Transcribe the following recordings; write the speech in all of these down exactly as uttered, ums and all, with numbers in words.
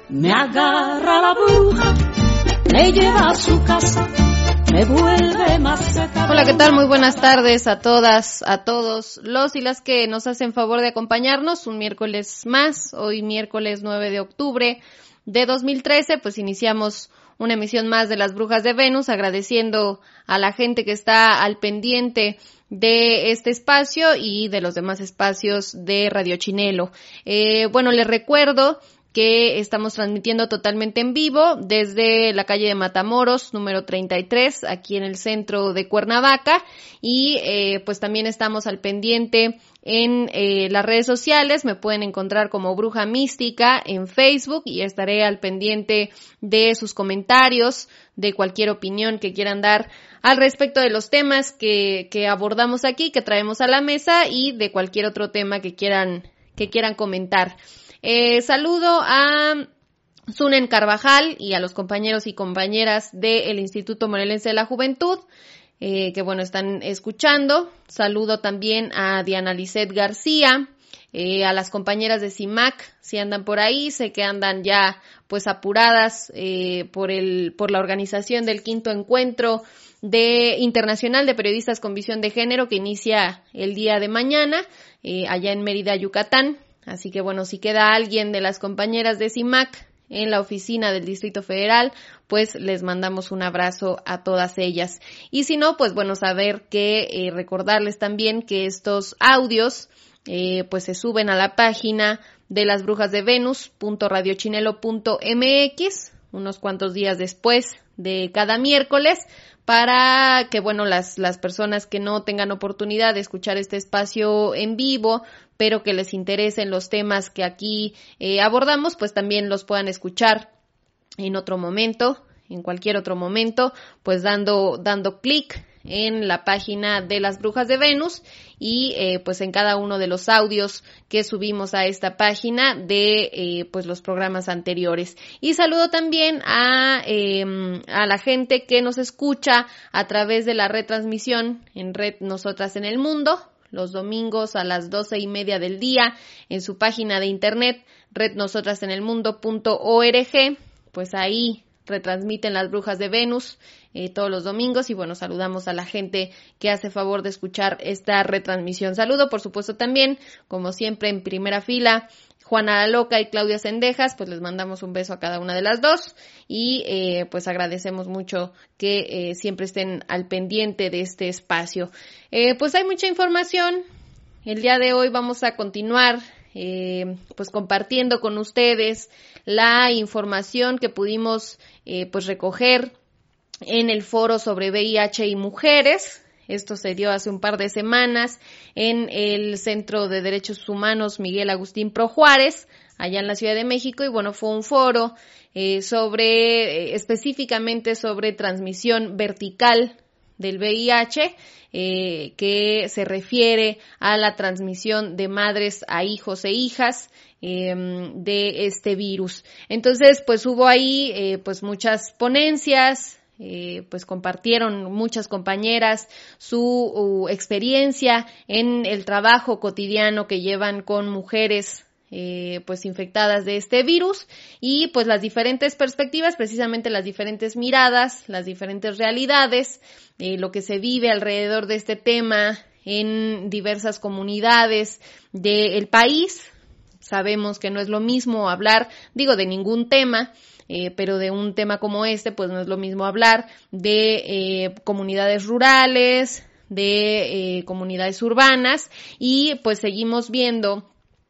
Me agarra la bruja, me lleva a su casa, me vuelve maceta. Hola, ¿qué tal? Muy buenas tardes a todas, a todos los y las que nos hacen favor de acompañarnos un miércoles más. Hoy miércoles nueve de octubre de dos mil trece, pues iniciamos una emisión más de Las Brujas de Venus, agradeciendo a la gente que está al pendiente de este espacio y de los demás espacios de Radio Chinelo. Eh, bueno, les recuerdo que estamos transmitiendo totalmente en vivo desde la calle de Matamoros, número treinta y tres, aquí en el centro de Cuernavaca, y eh, pues también estamos al pendiente en eh, las redes sociales. Me pueden encontrar como Bruja Mística en Facebook y estaré al pendiente de sus comentarios, de cualquier opinión que quieran dar al respecto de los temas que, que abordamos aquí, que traemos a la mesa, y de cualquier otro tema que quieran, que quieran comentar. Eh, saludo a Sunen Carvajal y a los compañeros y compañeras del Instituto Morelense de la Juventud, eh, que bueno, están escuchando. Saludo también a Diana Lisset García, eh, a las compañeras de CIMAC, si andan por ahí, sé que andan ya pues apuradas eh, por el, por la organización del quinto encuentro de Internacional de Periodistas con Visión de Género, que inicia el día de mañana, eh, allá en Mérida, Yucatán. Así que bueno, si queda alguien de las compañeras de CIMAC en la oficina del Distrito Federal, pues les mandamos un abrazo a todas ellas. Y si no, pues bueno, saber que, eh, recordarles también que estos audios, eh, pues se suben a la página de las brujas de venus punto radio chinelo punto m x unos cuantos días después de cada miércoles, para que, bueno, las, las personas que no tengan oportunidad de escuchar este espacio en vivo, pero que les interesen los temas que aquí eh, abordamos, pues también los puedan escuchar en otro momento, en cualquier otro momento, pues dando, dando clic en la página de Las Brujas de Venus y eh, pues en cada uno de los audios que subimos a esta página de eh, pues los programas anteriores. Y saludo también a eh, a la gente que nos escucha a través de la retransmisión en Red Nosotras en el Mundo, los domingos a las doce y media del día en su página de internet red nosotras en el mundo punto org. Pues ahí retransmiten Las Brujas de Venus eh, todos los domingos, y bueno, saludamos a la gente que hace favor de escuchar esta retransmisión. Saludo, por supuesto, también, como siempre, en primera fila, Juana la Loca y Claudia Cendejas, pues les mandamos un beso a cada una de las dos, y eh, pues agradecemos mucho que eh, siempre estén al pendiente de este espacio. Eh, pues hay mucha información. El día de hoy vamos a continuar Eh, pues compartiendo con ustedes la información que pudimos eh, pues recoger en el foro sobre V I H y mujeres. Esto se dio hace un par de semanas en el Centro de Derechos Humanos Miguel Agustín Pro Juárez, allá en la Ciudad de México, y bueno, fue un foro eh, sobre, eh, específicamente sobre transmisión vertical del V I H, eh, que se refiere a la transmisión de madres a hijos e hijas eh, de este virus. Entonces, pues hubo ahí eh, pues muchas ponencias, eh, pues compartieron muchas compañeras su uh, experiencia en el trabajo cotidiano que llevan con mujeres Eh, pues infectadas de este virus, y pues las diferentes perspectivas, precisamente las diferentes miradas, las diferentes realidades, eh, lo que se vive alrededor de este tema en diversas comunidades del país. Sabemos que no es lo mismo hablar, digo, de ningún tema, eh, pero de un tema como este, pues no es lo mismo hablar de eh, comunidades rurales, de eh, comunidades urbanas, y pues seguimos viendo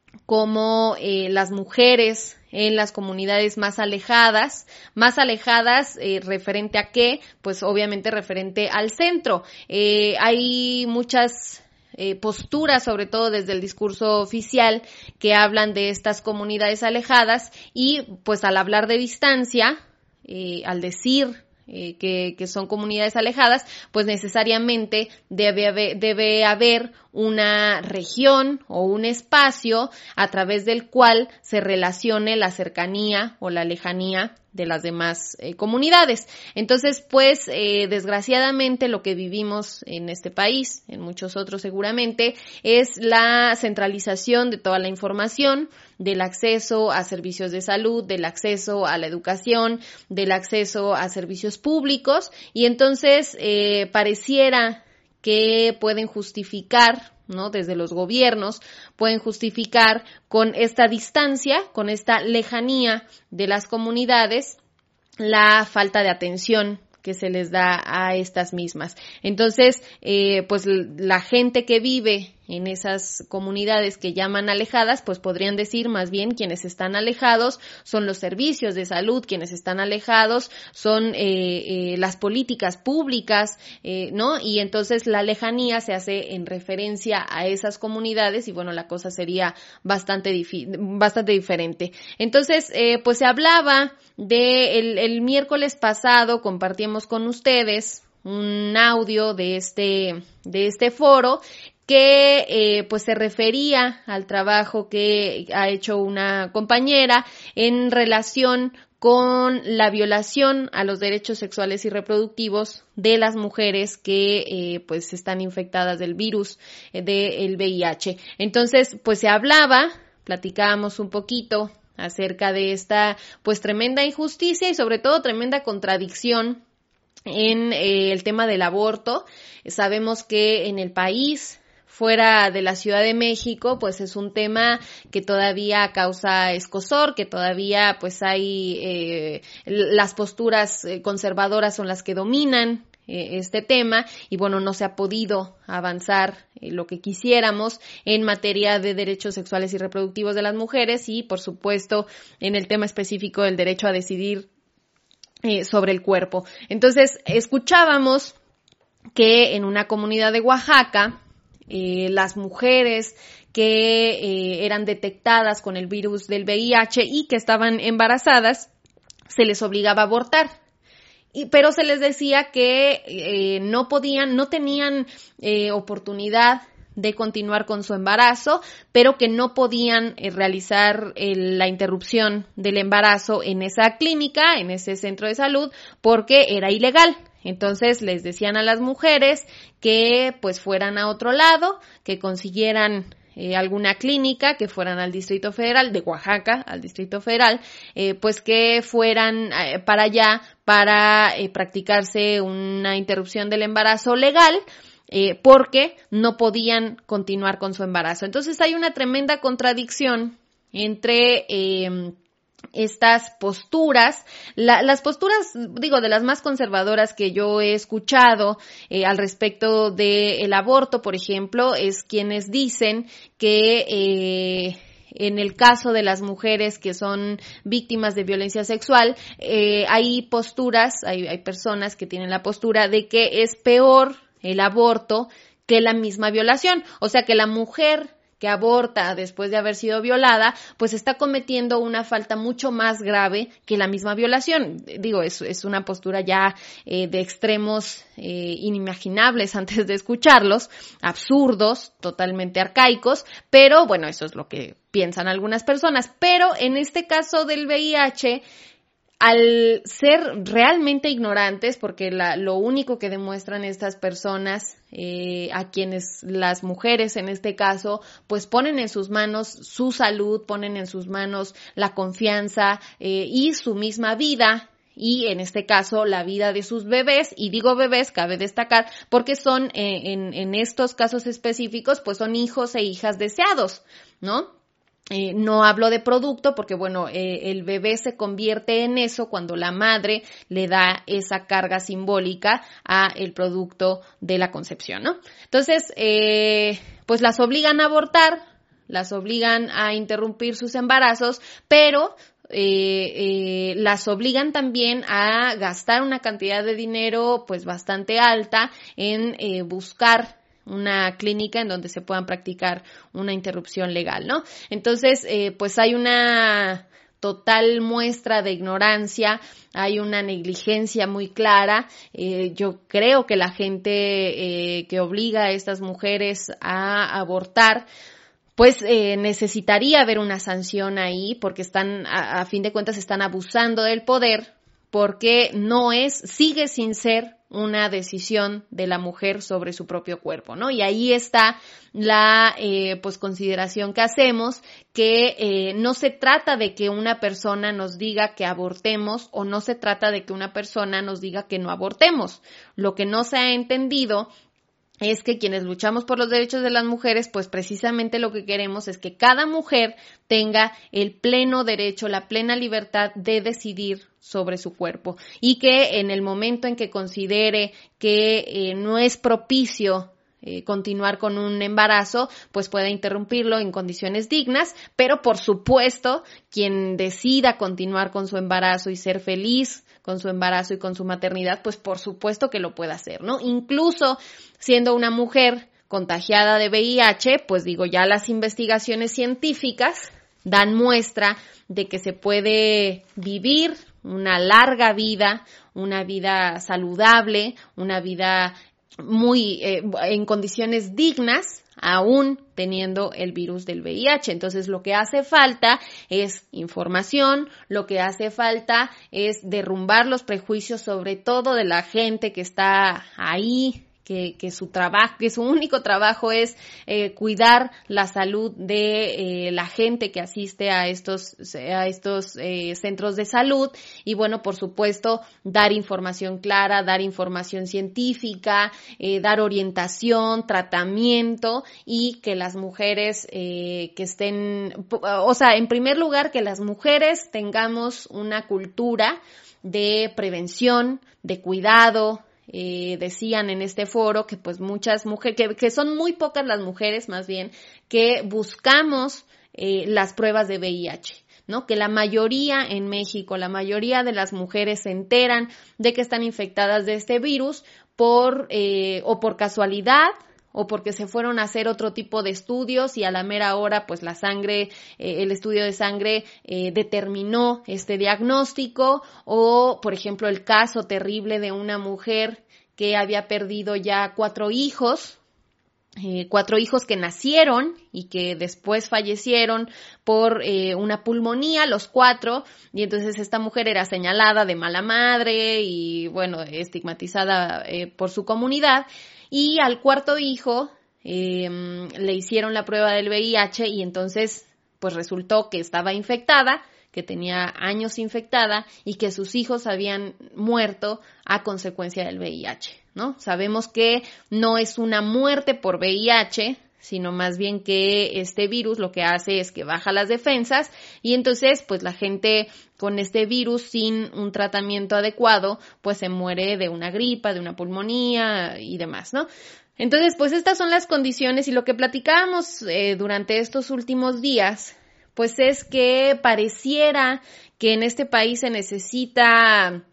como eh, las mujeres en las comunidades más alejadas, más alejadas eh, referente a qué, pues obviamente referente al centro. Eh, hay muchas eh, posturas, sobre todo desde el discurso oficial, que hablan de estas comunidades alejadas, y pues al hablar de distancia, eh, al decir Eh, que, que son comunidades alejadas, pues necesariamente debe haber, debe haber una región o un espacio a través del cual se relacione la cercanía o la lejanía de las demás eh, comunidades. Entonces, pues, eh, desgraciadamente lo que vivimos en este país, en muchos otros seguramente, es la centralización de toda la información, del acceso a servicios de salud, del acceso a la educación, del acceso a servicios públicos, y entonces eh, pareciera que pueden justificar, ¿no? Desde los gobiernos pueden justificar con esta distancia, con esta lejanía de las comunidades, la falta de atención que se les da a estas mismas. Entonces, eh, pues la gente que vive en esas comunidades que llaman alejadas, pues podrían decir más bien quienes están alejados son los servicios de salud, quienes están alejados son eh, eh, las políticas públicas, eh, ¿no? Y entonces la lejanía se hace en referencia a esas comunidades y bueno, la cosa sería bastante, difi- bastante diferente. Entonces, eh, pues se hablaba de el, el miércoles pasado, compartimos con ustedes un audio de este, de este foro que eh, pues se refería al trabajo que ha hecho una compañera en relación con la violación a los derechos sexuales y reproductivos de las mujeres que eh, pues están infectadas del virus eh, del V I H. Entonces, pues se hablaba, platicábamos un poquito acerca de esta pues tremenda injusticia y sobre todo tremenda contradicción en eh, el tema del aborto. Sabemos que en el país, fuera de la Ciudad de México, pues es un tema que todavía causa escozor, que todavía pues hay eh, las posturas conservadoras son las que dominan eh, este tema y bueno, no se ha podido avanzar eh, lo que quisiéramos en materia de derechos sexuales y reproductivos de las mujeres y por supuesto en el tema específico del derecho a decidir eh, sobre el cuerpo. Entonces, escuchábamos que en una comunidad de Oaxaca, Eh, las mujeres que eh, eran detectadas con el virus del V I H y que estaban embarazadas, se les obligaba a abortar. Y, pero se les decía que eh, no podían, no tenían eh, oportunidad de continuar con su embarazo, pero que no podían eh, realizar eh, la interrupción del embarazo en esa clínica, en ese centro de salud, porque era ilegal. Entonces les decían a las mujeres que pues fueran a otro lado, que consiguieran eh, alguna clínica, que fueran al Distrito Federal, de Oaxaca al Distrito Federal, eh, pues que fueran eh, para allá para eh, practicarse una interrupción del embarazo legal, eh, porque no podían continuar con su embarazo. Entonces hay una tremenda contradicción entre eh, estas posturas, la, las posturas, digo, de las más conservadoras que yo he escuchado eh, al respecto del aborto, por ejemplo, es quienes dicen que eh, en el caso de las mujeres que son víctimas de violencia sexual, eh, hay posturas, hay, hay personas que tienen la postura de que es peor el aborto que la misma violación, o sea que la mujer que aborta después de haber sido violada, pues está cometiendo una falta mucho más grave que la misma violación. Digo, es, es una postura ya eh, de extremos eh, inimaginables antes de escucharlos, absurdos, totalmente arcaicos, pero bueno, eso es lo que piensan algunas personas. Pero en este caso del V I H, al ser realmente ignorantes, porque la, lo único que demuestran estas personas, eh, a quienes las mujeres en este caso, pues ponen en sus manos su salud, ponen en sus manos la confianza eh, y su misma vida, y en este caso la vida de sus bebés, y digo bebés, cabe destacar, porque son, eh, en, en estos casos específicos, pues son hijos e hijas deseados, ¿no? Eh, no hablo de producto porque, bueno, eh, el bebé se convierte en eso cuando la madre le da esa carga simbólica a el producto de la concepción, ¿no? Entonces, eh, pues las obligan a abortar, las obligan a interrumpir sus embarazos, pero eh, eh, las obligan también a gastar una cantidad de dinero, pues, bastante alta en eh, buscar una clínica en donde se puedan practicar una interrupción legal, ¿no? Entonces, eh, pues hay una total muestra de ignorancia, hay una negligencia muy clara. Eh, yo creo que la gente eh, que obliga a estas mujeres a abortar, pues eh, necesitaría haber una sanción ahí, porque están, a, a fin de cuentas, están abusando del poder, porque no es, sigue sin ser una decisión de la mujer sobre su propio cuerpo, ¿no? Y ahí está la eh, pues consideración que hacemos, que eh, no se trata de que una persona nos diga que abortemos o no se trata de que una persona nos diga que no abortemos. Lo que no se ha entendido es que quienes luchamos por los derechos de las mujeres, pues precisamente lo que queremos es que cada mujer tenga el pleno derecho, la plena libertad de decidir sobre su cuerpo, y que en el momento en que considere que eh, no es propicio eh, continuar con un embarazo, pues pueda interrumpirlo en condiciones dignas, pero por supuesto, quien decida continuar con su embarazo y ser feliz con su embarazo y con su maternidad, pues por supuesto que lo puede hacer, ¿no? Incluso siendo una mujer contagiada de V I H, pues digo, ya las investigaciones científicas dan muestra de que se puede vivir una larga vida, una vida saludable, una vida muy eh, en condiciones dignas, aún teniendo el virus del V I H. Entonces, lo que hace falta es información, lo que hace falta es derrumbar los prejuicios, sobre todo de la gente que está ahí, que, que su trabajo, que su único trabajo es eh, cuidar la salud de eh, la gente que asiste a estos, a estos eh, centros de salud. Y bueno, por supuesto, dar información clara, dar información científica, eh, dar orientación, tratamiento, y que las mujeres eh, que estén, o sea, en primer lugar, que las mujeres tengamos una cultura de prevención, de cuidado. Eh, decían en este foro que pues muchas mujeres, que, que son muy pocas las mujeres más bien, que buscamos eh, las pruebas de V I H, ¿no? Que la mayoría en México, la mayoría de las mujeres se enteran de que están infectadas de este virus por eh, o por casualidad, o porque se fueron a hacer otro tipo de estudios y a la mera hora, pues la sangre, eh, el estudio de sangre eh, determinó este diagnóstico, o por ejemplo el caso terrible de una mujer que había perdido ya cuatro hijos, eh, cuatro hijos que nacieron y que después fallecieron por eh, una pulmonía, los cuatro, y entonces esta mujer era señalada de mala madre y bueno, estigmatizada eh, por su comunidad. Y al cuarto hijo eh, le hicieron la prueba del V I H y entonces pues resultó que estaba infectada, que tenía años infectada y que sus hijos habían muerto a consecuencia del V I H, ¿no? Sabemos que no es una muerte por V I H, sino más bien que este virus lo que hace es que baja las defensas y entonces pues la gente con este virus sin un tratamiento adecuado pues se muere de una gripa, de una pulmonía y demás, ¿no? Entonces pues estas son las condiciones, y lo que platicábamos eh, durante estos últimos días pues es que pareciera que en este país se necesita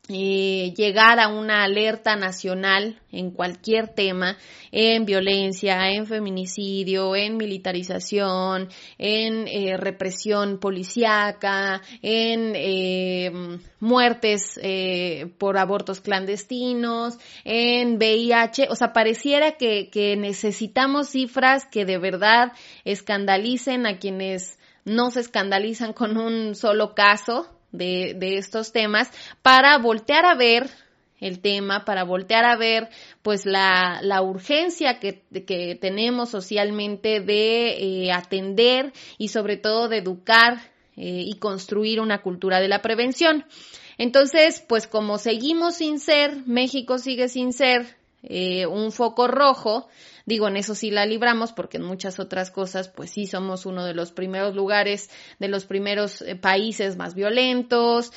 Eh, llegar a una alerta nacional en cualquier tema, en violencia, en feminicidio, en militarización, en eh, represión policíaca, en eh, muertes eh, por abortos clandestinos, en V I H. O sea, pareciera que, que necesitamos cifras que de verdad escandalicen a quienes no se escandalizan con un solo caso de, de estos temas, para voltear a ver el tema, para voltear a ver pues la, la urgencia que, que tenemos socialmente de eh, atender y sobre todo de educar eh, y construir una cultura de la prevención. Entonces, pues como seguimos sin ser, México sigue sin ser eh, un foco rojo, digo, en eso sí la libramos, porque en muchas otras cosas, pues sí somos uno de los primeros lugares, de los primeros eh, países más violentos,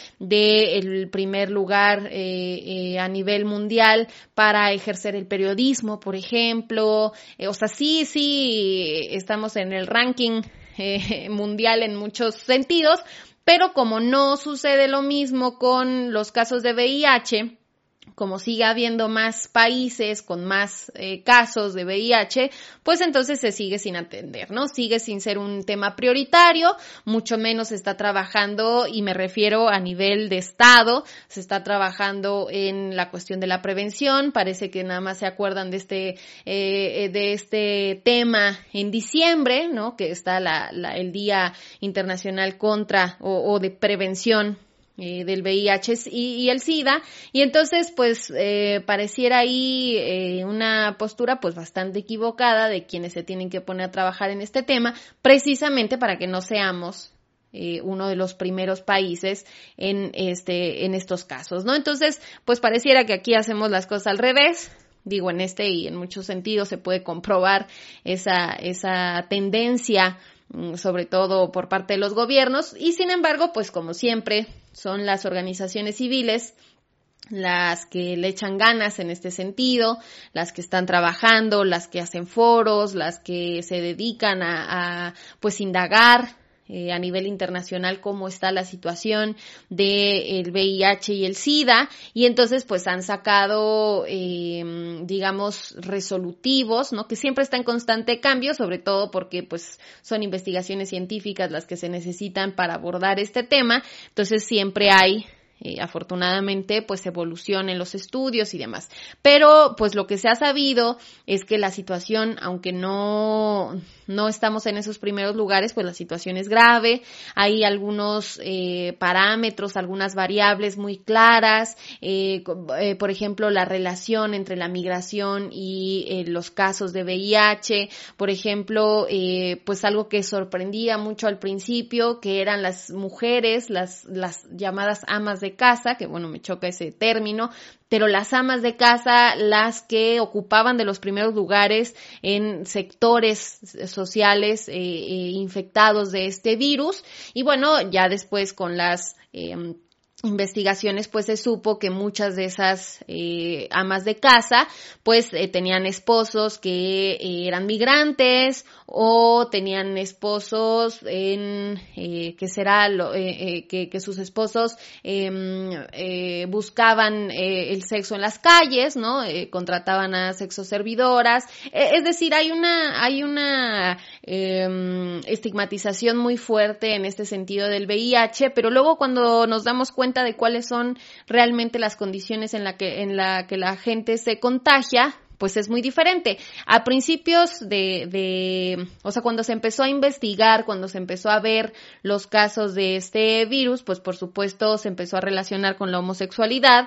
del primer lugar eh, eh, a nivel mundial para ejercer el periodismo, por ejemplo. Eh, o sea, sí, sí, estamos en el ranking eh, mundial en muchos sentidos, pero como no sucede lo mismo con los casos de V I H, como sigue habiendo más países con más eh, casos de V I H, pues entonces se sigue sin atender, ¿no? Sigue sin ser un tema prioritario, mucho menos se está trabajando, y me refiero a nivel de Estado, se está trabajando en la cuestión de la prevención. Parece que nada más se acuerdan de este eh, de este tema en diciembre, ¿no? Que está la, la, el Día Internacional contra o, o de Prevención Eh, del V I H y, y el SIDA, y entonces pues eh, pareciera ahí eh, una postura pues bastante equivocada de quienes se tienen que poner a trabajar en este tema, precisamente para que no seamos eh, uno de los primeros países en este en estos casos, ¿no? Entonces pues pareciera que aquí hacemos las cosas al revés. Digo, en este y en muchos sentidos se puede comprobar esa esa tendencia, sobre todo por parte de los gobiernos, y sin embargo, pues como siempre, son las organizaciones civiles las que le echan ganas en este sentido, las que están trabajando, las que hacen foros, las que se dedican a, a pues indagar Eh, a nivel internacional cómo está la situación del V I H y el SIDA, y entonces pues han sacado eh, digamos resolutivos, ¿no? Que siempre está en constante cambio, sobre todo porque pues son investigaciones científicas las que se necesitan para abordar este tema, entonces siempre hay Eh, afortunadamente pues evolución en los estudios y demás, pero pues lo que se ha sabido es que la situación, aunque no no estamos en esos primeros lugares, pues la situación es grave. Hay algunos eh, parámetros, algunas variables muy claras, eh, eh, por ejemplo la relación entre la migración y eh, los casos de V I H, por ejemplo eh, pues algo que sorprendía mucho al principio, que eran las mujeres, las las llamadas amas de casa, que bueno, me choca ese término, pero las amas de casa, las que ocupaban de los primeros lugares en sectores sociales eh, eh, infectados de este virus, y bueno, ya después con las eh, investigaciones pues se supo que muchas de esas eh, amas de casa pues eh, tenían esposos que eh, eran migrantes, o tenían esposos en eh, que será lo, eh, eh, que, que sus esposos eh, eh, buscaban eh, el sexo en las calles, ¿no? Eh, contrataban a sexoservidoras, eh, es decir, hay una hay una eh, estigmatización muy fuerte en este sentido del V I H, pero luego cuando nos damos cuenta de cuáles son realmente las condiciones en la que en la que la gente se contagia, pues es muy diferente. A principios de, de, o sea, cuando se empezó a investigar, cuando se empezó a ver los casos de este virus, pues por supuesto se empezó a relacionar con la homosexualidad.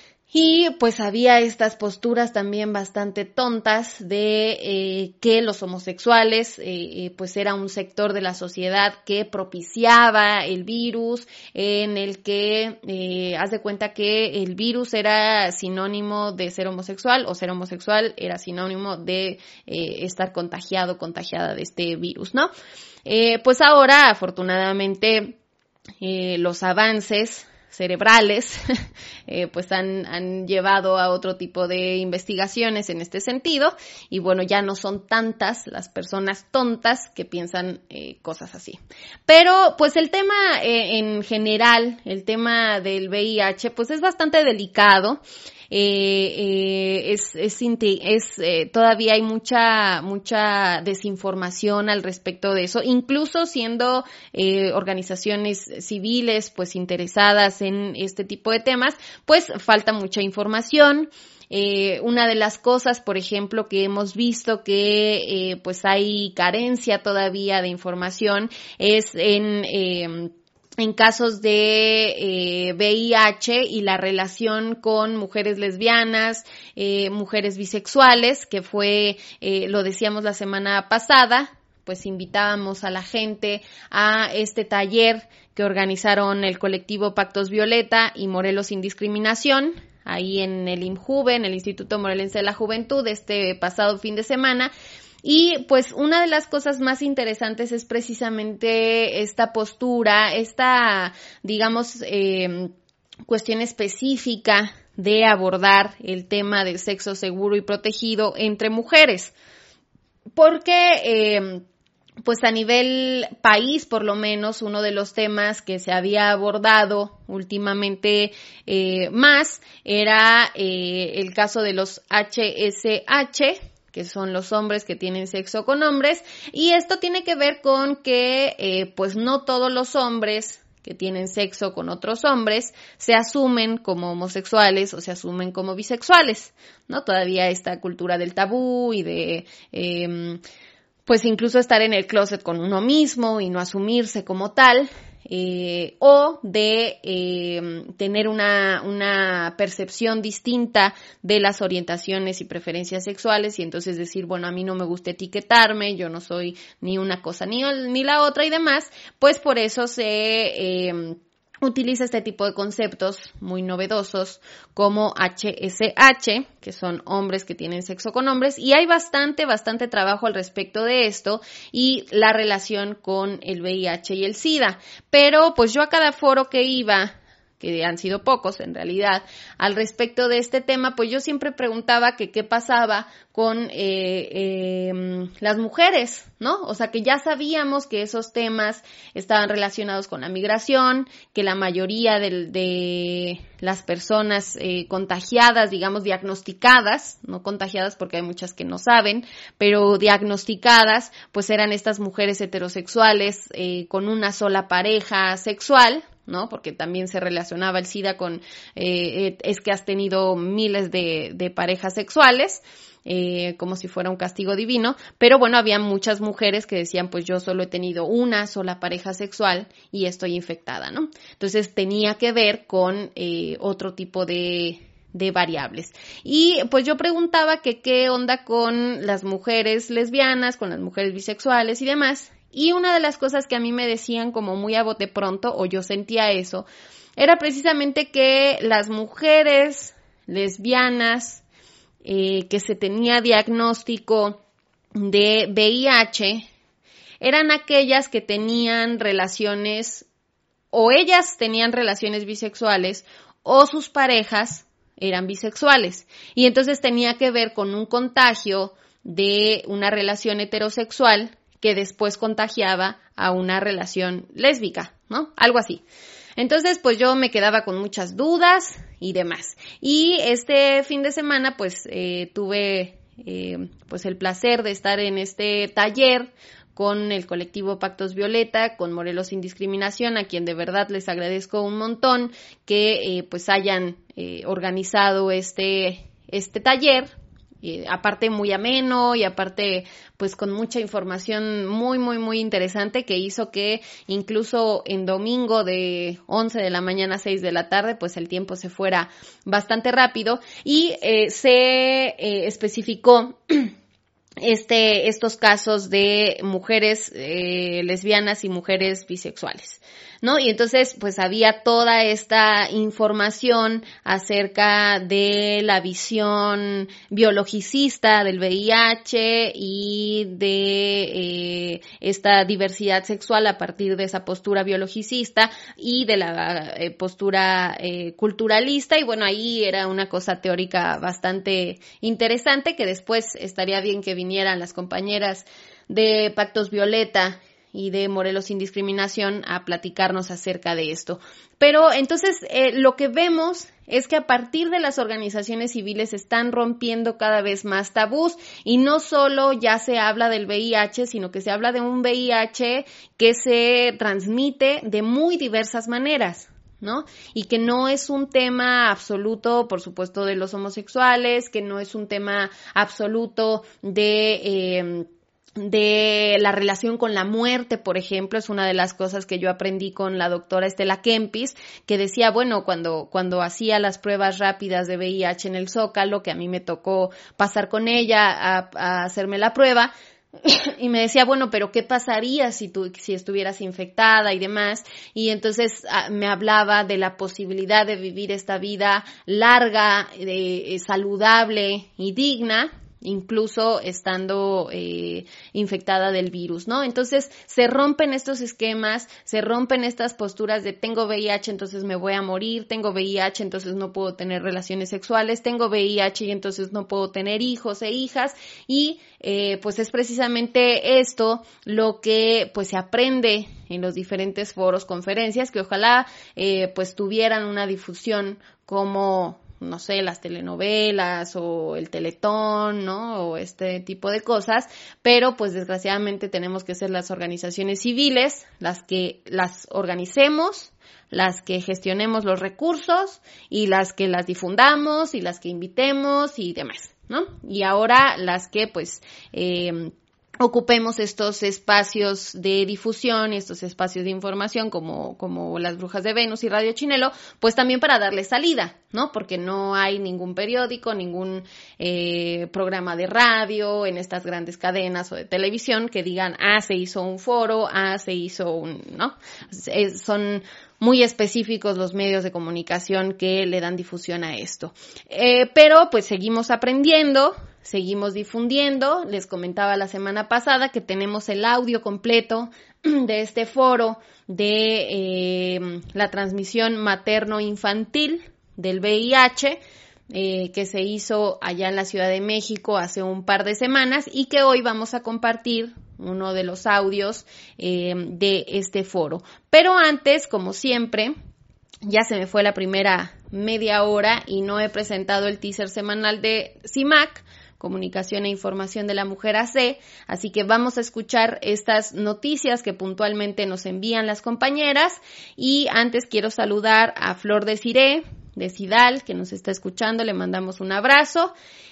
Y pues había estas posturas también bastante tontas de eh, que los homosexuales eh, eh, pues era un sector de la sociedad que propiciaba el virus, en el que eh, haz de cuenta que el virus era sinónimo de ser homosexual, o ser homosexual era sinónimo de eh, estar contagiado, contagiada de este virus, ¿no? Eh, pues ahora, afortunadamente, eh, los avances cerebrales eh, pues han, han llevado a otro tipo de investigaciones en este sentido, y bueno, ya no son tantas las personas tontas que piensan eh, cosas así. Pero pues el tema eh, en general, el tema del V I H pues es bastante delicado. Eh, eh, es, es, es eh, todavía hay mucha mucha desinformación al respecto de eso, incluso siendo eh, organizaciones civiles pues interesadas en este tipo de temas, pues falta mucha información. Eh, una de las cosas, por ejemplo, que hemos visto que eh, pues hay carencia todavía de información es en eh, en casos de eh, V I H y la relación con mujeres lesbianas, eh, mujeres bisexuales, que fue, eh, lo decíamos la semana pasada, pues invitábamos a la gente a este taller que organizaron el colectivo Pactos Violeta y Morelos Sin Discriminación, ahí en el IMJUVE, en el Instituto Morelense de la Juventud, este pasado fin de semana. Y pues una de las cosas más interesantes es precisamente esta postura, esta, digamos, eh, cuestión específica de abordar el tema del sexo seguro y protegido entre mujeres. Porque, eh, pues a nivel país, por lo menos, uno de los temas que se había abordado últimamente eh, más era eh, el caso de los H S H, que son los hombres que tienen sexo con hombres, y esto tiene que ver con que eh, pues no todos los hombres que tienen sexo con otros hombres se asumen como homosexuales o se asumen como bisexuales, ¿no? Todavía esta cultura del tabú y de eh, pues incluso estar en el closet con uno mismo y no asumirse como tal, eh, o de eh, tener una, una percepción distinta de las orientaciones y preferencias sexuales y entonces decir, bueno, a mí no me gusta etiquetarme, yo no soy ni una cosa ni, ni la otra y demás, pues por eso se eh, utiliza este tipo de conceptos muy novedosos como H S H, que son hombres que tienen sexo con hombres, y hay bastante, bastante trabajo al respecto de esto y la relación con el V I H y el SIDA. Pero pues yo a cada foro que iba, que han sido pocos en realidad, al respecto de este tema, pues yo siempre preguntaba que qué pasaba con eh, eh, las mujeres, ¿no? O sea, que ya sabíamos que esos temas estaban relacionados con la migración, que la mayoría de, de las personas eh, contagiadas, digamos, diagnosticadas, no contagiadas porque hay muchas que no saben, pero diagnosticadas, pues eran estas mujeres heterosexuales eh, con una sola pareja sexual, ¿no? Porque también se relacionaba el SIDA con, eh, es que has tenido miles de, de parejas sexuales, eh, como si fuera un castigo divino, pero bueno, había muchas mujeres que decían, pues yo solo he tenido una sola pareja sexual y estoy infectada, ¿no? Entonces tenía que ver con eh, otro tipo de de variables. Y pues yo preguntaba que qué onda con las mujeres lesbianas, con las mujeres bisexuales y demás. Y una de las cosas que a mí me decían como muy a bote pronto, o yo sentía eso, era precisamente que las mujeres lesbianas eh, que se tenía diagnóstico de V I H eran aquellas que tenían relaciones, o ellas tenían relaciones bisexuales, o sus parejas eran bisexuales. Y entonces tenía que ver con un contagio de una relación heterosexual que después contagiaba a una relación lésbica, ¿no? Algo así. Entonces, pues yo me quedaba con muchas dudas y demás. Y este fin de semana, pues eh, tuve eh, pues el placer de estar en este taller con el colectivo Pactos Violeta, con Morelos Sin Discriminación, a quien de verdad les agradezco un montón que eh, pues hayan eh, organizado este, este taller. Y aparte muy ameno y aparte pues con mucha información muy muy muy interesante que hizo que incluso en domingo de once de la mañana a seis de la tarde pues el tiempo se fuera bastante rápido y eh, se eh, especificó este estos casos de mujeres eh, lesbianas y mujeres bisexuales, ¿no? Y entonces, pues había toda esta información acerca de la visión biologicista del V I H y de eh, esta diversidad sexual a partir de esa postura biologicista y de la eh, postura eh, culturalista. Y bueno, ahí era una cosa teórica bastante interesante que después estaría bien que vinieran las compañeras de Pactos Violeta y de Morelos Sin Discriminación a platicarnos acerca de esto. Pero entonces eh, lo que vemos es que a partir de las organizaciones civiles se están rompiendo cada vez más tabús y no solo ya se habla del V I H, sino que se habla de un V I H que se transmite de muy diversas maneras, ¿no? Y que no es un tema absoluto, por supuesto, de los homosexuales, que no es un tema absoluto de eh, de la relación con la muerte, por ejemplo, es una de las cosas que yo aprendí con la doctora Estela Kempis, que decía, bueno, cuando, cuando hacía las pruebas rápidas de V I H en el Zócalo, que a mí me tocó pasar con ella a, a hacerme la prueba, y me decía, bueno, pero ¿qué pasaría si tú, si estuvieras infectada y demás? Y entonces a, me hablaba de la posibilidad de vivir esta vida larga, de, eh, saludable y digna. incluso estando eh, infectada del virus, ¿no? Entonces se rompen estos esquemas, se rompen estas posturas de tengo V I H, entonces me voy a morir, tengo V I H, entonces no puedo tener relaciones sexuales, tengo V I H y entonces no puedo tener hijos e hijas, y eh, pues es precisamente esto lo que pues se aprende en los diferentes foros, conferencias, que ojalá eh, pues tuvieran una difusión como no sé, las telenovelas o el Teletón, ¿no? O este tipo de cosas, pero pues desgraciadamente tenemos que ser las organizaciones civiles las que las organicemos, las que gestionemos los recursos y las que las difundamos y las que invitemos y demás, ¿no? Y ahora las que pues eh, ocupemos estos espacios de difusión y estos espacios de información como, como las Brujas de Venus y Radio Chinelo, pues también para darle salida, ¿no? Porque no hay ningún periódico, ningún eh, programa de radio en estas grandes cadenas o de televisión que digan, ah, se hizo un foro, ah, se hizo un, ¿no? Es, son muy específicos los medios de comunicación que le dan difusión a esto. Eh, pero pues seguimos aprendiendo, seguimos difundiendo. Les comentaba la semana pasada que tenemos el audio completo de este foro de eh, la transmisión materno-infantil del V I H, eh, que se hizo allá en la Ciudad de México hace un par de semanas y que hoy vamos a compartir uno de los audios eh, de este foro. Pero antes, como siempre, ya se me fue la primera media hora y no he presentado el teaser semanal de C I M A C, Comunicación e Información de la Mujer A C, así que vamos a escuchar estas noticias que puntualmente nos envían las compañeras. Y antes quiero saludar a Flor de Ciré, de Cidal, que nos está escuchando, le mandamos un abrazo,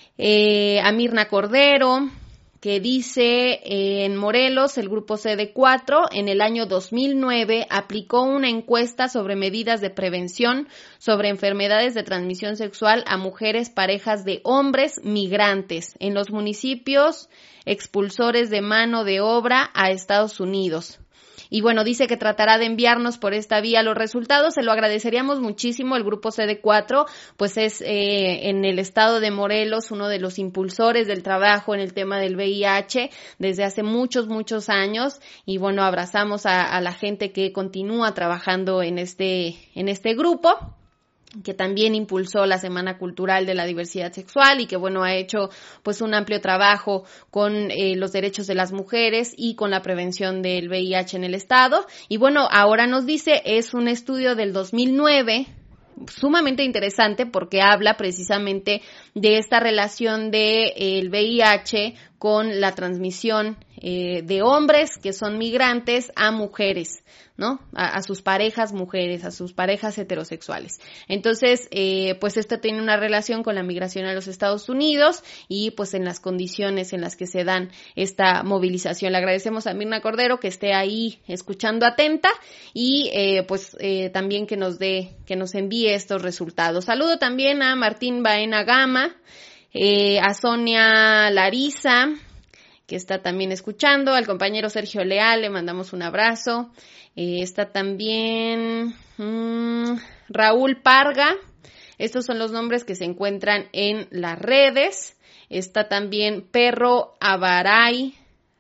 eh, a Mirna Cordero, que dice, eh, en Morelos, el grupo C D cuatro, en el año dos mil nueve, aplicó una encuesta sobre medidas de prevención sobre enfermedades de transmisión sexual a mujeres parejas de hombres migrantes en los municipios expulsores de mano de obra a Estados Unidos. Y bueno, dice que tratará de enviarnos por esta vía los resultados. Se lo agradeceríamos muchísimo. El grupo C D cuatro, pues es eh, en el estado de Morelos uno de los impulsores del trabajo en el tema del V I H desde hace muchos, muchos años. Y bueno, abrazamos a, a la gente que continúa trabajando en este, en este grupo, que también impulsó la Semana Cultural de la Diversidad Sexual y que, bueno, ha hecho pues un amplio trabajo con eh, los derechos de las mujeres y con la prevención del V I H en el estado. Y bueno, ahora nos dice, es un estudio del dos mil nueve, sumamente interesante porque habla precisamente de esta relación de eh, el V I H con la transmisión eh, de hombres que son migrantes a mujeres, ¿no? A, a sus parejas mujeres, a sus parejas heterosexuales. Entonces, eh, pues esto tiene una relación con la migración a los Estados Unidos y pues en las condiciones en las que se dan esta movilización. Le agradecemos a Mirna Cordero que esté ahí escuchando atenta y eh, pues eh, también que nos dé, que nos envíe estos resultados. Saludo también a Martín Baena Gama, eh, a Sonia Larisa, que está también escuchando, al compañero Sergio Leal, le mandamos un abrazo. Eh, está también mmm, Raúl Parga. Estos son los nombres que se encuentran en las redes. Está también Perro Avaray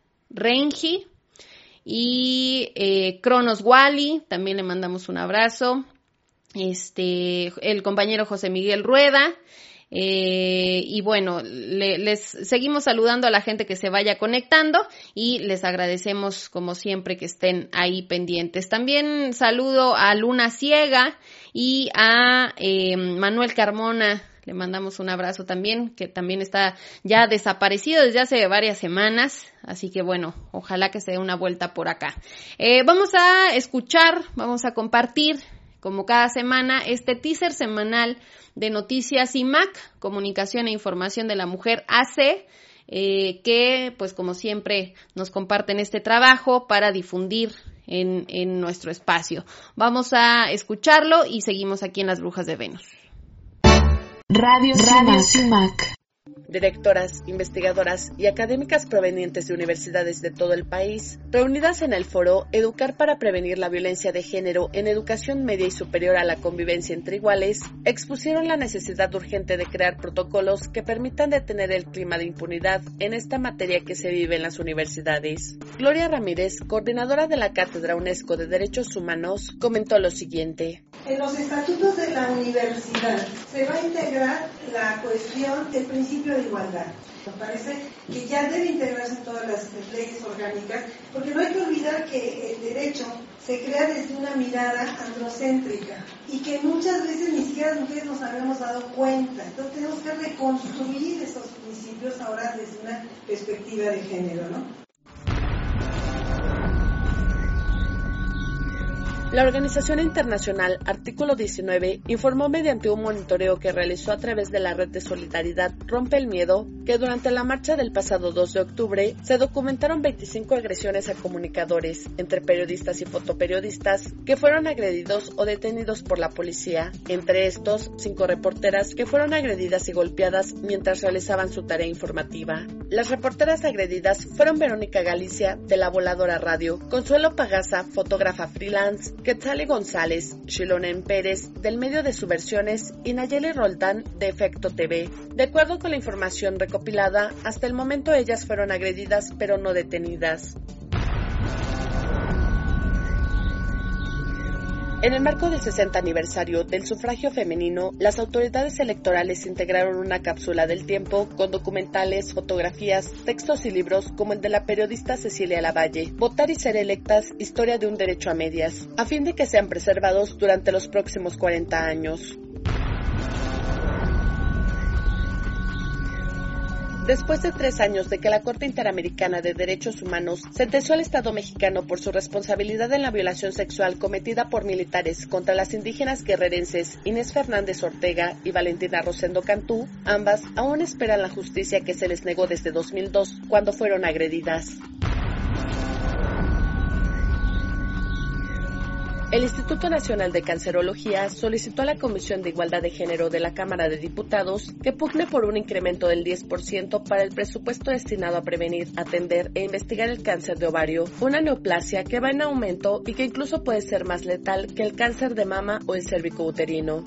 Renji y eh, Cronos Wally, también le mandamos un abrazo. Este, el compañero José Miguel Rueda. Eh, y bueno, le, les seguimos saludando a la gente que se vaya conectando y les agradecemos como siempre que estén ahí pendientes. También saludo a Luna Ciega y a eh, Manuel Carmona. Le mandamos un abrazo también, que también está ya desaparecido desde hace varias semanas, así que bueno, ojalá que se dé una vuelta por acá. Eh, vamos a escuchar, vamos a compartir como cada semana este teaser semanal de Noticias I M A C, Comunicación e Información de la Mujer A C, eh, que pues como siempre nos comparten este trabajo para difundir en, en nuestro espacio. Vamos a escucharlo y seguimos aquí en Las Brujas de Venus. Radio, Radio C I M A C. directoras, investigadoras y académicas provenientes de universidades de todo el país, reunidas en el foro Educar para prevenir la violencia de género en educación media y superior a la convivencia entre iguales, expusieron la necesidad urgente de crear protocolos que permitan detener el clima de impunidad en esta materia que se vive en las universidades. Gloria Ramírez, coordinadora de la Cátedra UNESCO de Derechos Humanos, comentó lo siguiente. En los estatutos de la universidad se va a integrar la cuestión del principio de igualdad. Me parece que ya debe integrarse en todas las leyes orgánicas, porque no hay que olvidar que el derecho se crea desde una mirada androcéntrica y que muchas veces ni siquiera las mujeres nos habíamos dado cuenta. Entonces tenemos que reconstruir esos principios ahora desde una perspectiva de género, ¿no? La organización internacional Artículo diecinueve informó mediante un monitoreo que realizó a través de la red de solidaridad Rompe el Miedo que durante la marcha del pasado dos de octubre se documentaron veinticinco agresiones a comunicadores, entre periodistas y fotoperiodistas, que fueron agredidos o detenidos por la policía. Entre estos, cinco reporteras que fueron agredidas y golpeadas mientras realizaban su tarea informativa. Las reporteras agredidas fueron Verónica Galicia, de La Voladora Radio, Consuelo Pagaza, fotógrafa freelance, Quetzali González, Shilonen Pérez, del medio de Subversiones, y Nayeli Roldán, de Efecto T V. De acuerdo con la información recopilada, hasta el momento ellas fueron agredidas pero no detenidas. En el marco del sesenta aniversario del sufragio femenino, las autoridades electorales integraron una cápsula del tiempo con documentales, fotografías, textos y libros como el de la periodista Cecilia Lavalle, Votar y ser electas, historia de un derecho a medias, a fin de que sean preservados durante los próximos cuarenta años. Después de tres años de que la Corte Interamericana de Derechos Humanos sentenció al Estado mexicano por su responsabilidad en la violación sexual cometida por militares contra las indígenas guerrerenses Inés Fernández Ortega y Valentina Rosendo Cantú, ambas aún esperan la justicia que se les negó desde dos mil dos, cuando fueron agredidas. El Instituto Nacional de Cancerología solicitó a la Comisión de Igualdad de Género de la Cámara de Diputados que pugne por un incremento del diez por ciento para el presupuesto destinado a prevenir, atender e investigar el cáncer de ovario, una neoplasia que va en aumento y que incluso puede ser más letal que el cáncer de mama o el cérvico-uterino.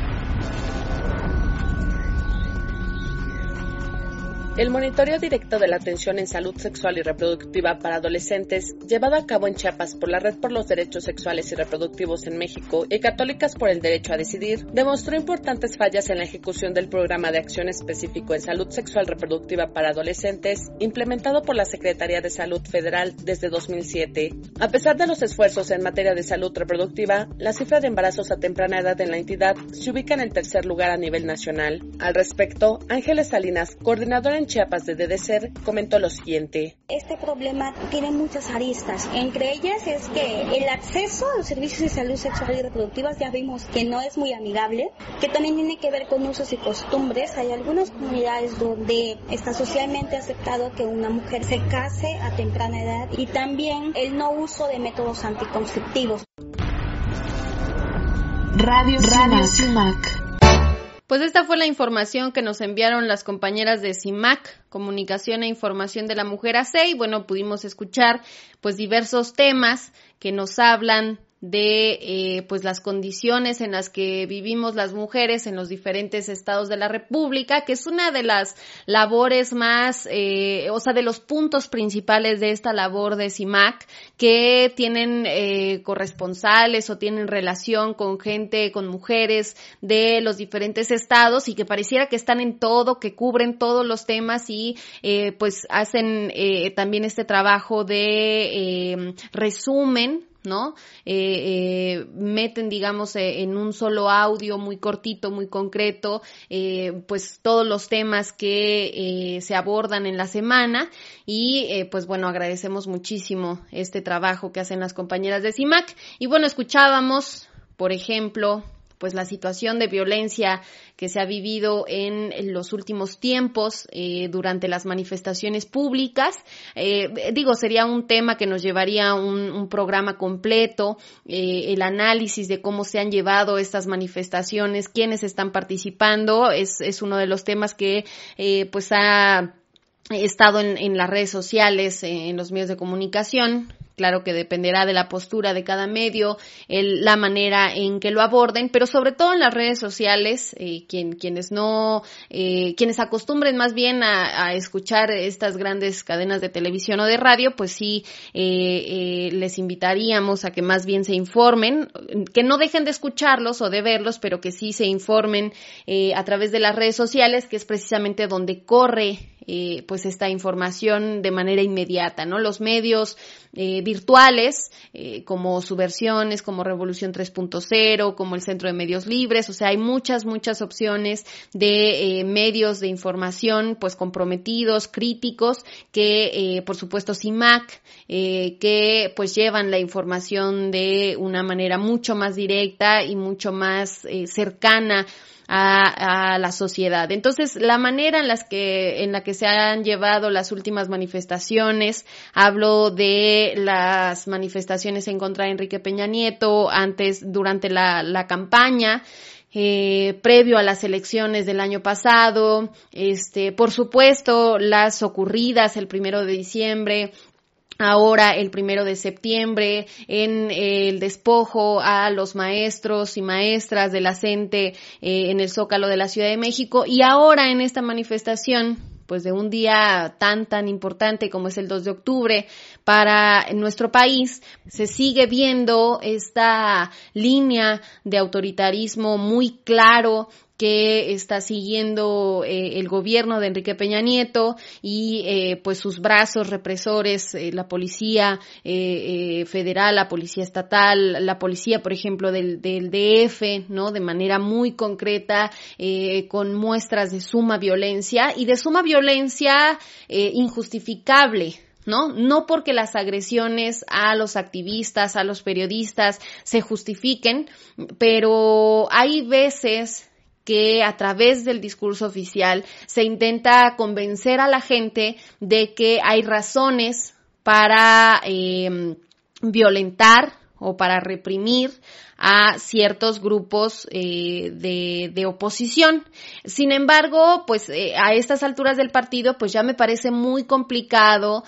El monitoreo directo de la atención en salud sexual y reproductiva para adolescentes, llevado a cabo en Chiapas por la Red por los Derechos Sexuales y Reproductivos en México y Católicas por el Derecho a Decidir, demostró importantes fallas en la ejecución del Programa de Acción Específico en Salud Sexual Reproductiva para Adolescentes, implementado por la Secretaría de Salud Federal desde dos mil siete. A pesar de los esfuerzos en materia de salud reproductiva, la cifra de embarazos a temprana edad en la entidad se ubica en el tercer lugar a nivel nacional. Al respecto, Ángeles Salinas, coordinadora en Chiapas de DEDESER, comentó lo siguiente. Este problema tiene muchas aristas. Entre ellas es que el acceso a los servicios de salud sexual y reproductiva ya vimos que no es muy amigable, que también tiene que ver con usos y costumbres. Hay algunas comunidades donde está socialmente aceptado que una mujer se case a temprana edad y también el no uso de métodos anticonceptivos. Radio, Radio CIMAC. Pues esta fue la información que nos enviaron las compañeras de CIMAC, Comunicación e Información de la Mujer A C, y bueno, pudimos escuchar pues diversos temas que nos hablan de eh, pues las condiciones en las que vivimos las mujeres en los diferentes estados de la República, que es una de las labores más, eh, o sea, de los puntos principales de esta labor de CIMAC, que tienen eh, corresponsales o tienen relación con gente, con mujeres de los diferentes estados y que pareciera que están en todo, que cubren todos los temas y eh, pues hacen eh, también este trabajo de eh, resumen, ¿no? Eh, eh, meten, digamos, eh, en un solo audio muy cortito, muy concreto, eh, pues todos los temas que eh, se abordan en la semana y, eh, pues bueno, agradecemos muchísimo este trabajo que hacen las compañeras de CIMAC. Y bueno, escuchábamos, por ejemplo, pues la situación de violencia que se ha vivido en, en los últimos tiempos eh, durante las manifestaciones públicas. Eh, digo, sería un tema que nos llevaría un, un programa completo, eh, el análisis de cómo se han llevado estas manifestaciones, quiénes están participando, es, es uno de los temas que eh, pues ha estado en, en las redes sociales, eh, en los medios de comunicación. Claro que dependerá de la postura de cada medio, el, la manera en que lo aborden, pero sobre todo en las redes sociales, eh, quien, quienes no, eh, quienes acostumbren más bien a, a escuchar estas grandes cadenas de televisión o de radio, pues sí, eh, eh, les invitaríamos a que más bien se informen, que no dejen de escucharlos o de verlos, pero que sí se informen eh, a través de las redes sociales, que es precisamente donde corre Eh, pues esta información de manera inmediata, ¿no? Los medios eh, virtuales, eh, como Subversiones, como Revolución tres punto cero, como el Centro de Medios Libres, o sea, hay muchas, muchas opciones de eh, medios de información, pues comprometidos, críticos, que, eh, por supuesto, C I M A C, eh, que pues llevan la información de una manera mucho más directa y mucho más eh, cercana A, a la sociedad. Entonces, la manera en las que, en la que se han llevado las últimas manifestaciones, hablo de las manifestaciones en contra de Enrique Peña Nieto, antes, durante la, la campaña, Eh, previo a las elecciones del año pasado, este, por supuesto, las ocurridas el primero de diciembre, ahora el primero de septiembre, en eh, el despojo a los maestros y maestras de la CENTE eh, en el Zócalo de la Ciudad de México, y ahora en esta manifestación, pues de un día tan tan importante como es el dos de octubre para nuestro país, se sigue viendo esta línea de autoritarismo muy claro que está siguiendo eh, el gobierno de Enrique Peña Nieto y eh, pues sus brazos represores, eh, la policía eh, eh, federal, la policía estatal, la policía, por ejemplo, del, del D F, ¿no? De manera muy concreta, eh, con muestras de suma violencia y de suma violencia eh, injustificable, ¿no? No porque las agresiones a los activistas, a los periodistas se justifiquen, pero hay veces que a través del discurso oficial se intenta convencer a la gente de que hay razones para eh, violentar o para reprimir a ciertos grupos eh, de, de oposición. Sin embargo, pues eh, a estas alturas del partido, pues ya me parece muy complicado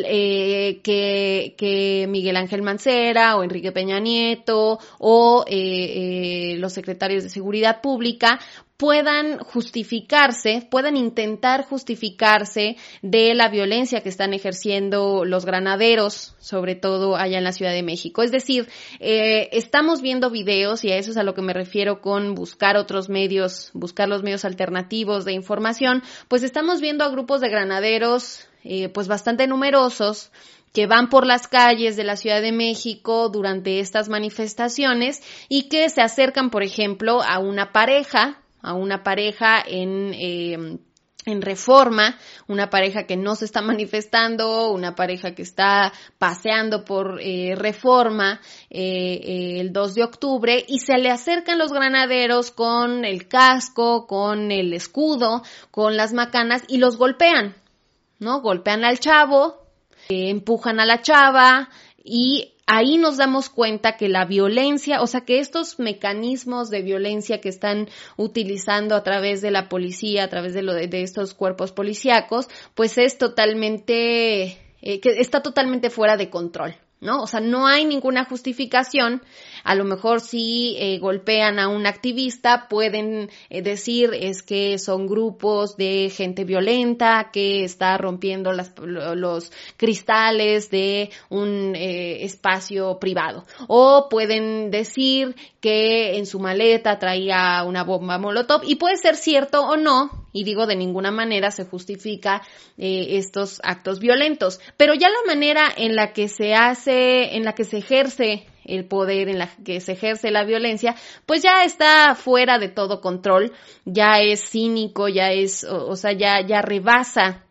eh, que, que Miguel Ángel Mancera o Enrique Peña Nieto o eh, eh, los secretarios de Seguridad Pública puedan justificarse, puedan intentar justificarse de la violencia que están ejerciendo los granaderos, sobre todo allá en la Ciudad de México. Es decir, eh, estamos viendo videos, y a eso es a lo que me refiero con buscar otros medios, buscar los medios alternativos de información, pues estamos viendo a grupos de granaderos eh, pues bastante numerosos que van por las calles de la Ciudad de México durante estas manifestaciones y que se acercan, por ejemplo, a una pareja, a una pareja en eh, en Reforma, una pareja que no se está manifestando, una pareja que está paseando por eh, Reforma eh, eh, el dos de octubre, y se le acercan los granaderos con el casco, con el escudo, con las macanas y los golpean, ¿no? Golpean al chavo, eh, empujan a la chava y ahí nos damos cuenta que la violencia, o sea, que estos mecanismos de violencia que están utilizando a través de la policía, a través de, lo de, de estos cuerpos policíacos, pues es totalmente, eh, que está totalmente fuera de control, ¿no? O sea, no hay ninguna justificación. A lo mejor si eh, golpean a un activista, pueden eh, decir es que son grupos de gente violenta que está rompiendo las, los cristales de un eh, espacio privado. O pueden decir que en su maleta traía una bomba molotov, y puede ser cierto o no, y digo, de ninguna manera se justifica eh, estos actos violentos. Pero ya la manera en la que se hace, en la que se ejerce el poder, en la que se ejerce la violencia, pues ya está fuera de todo control, ya es cínico, ya es, o, o sea, ya, ya rebasa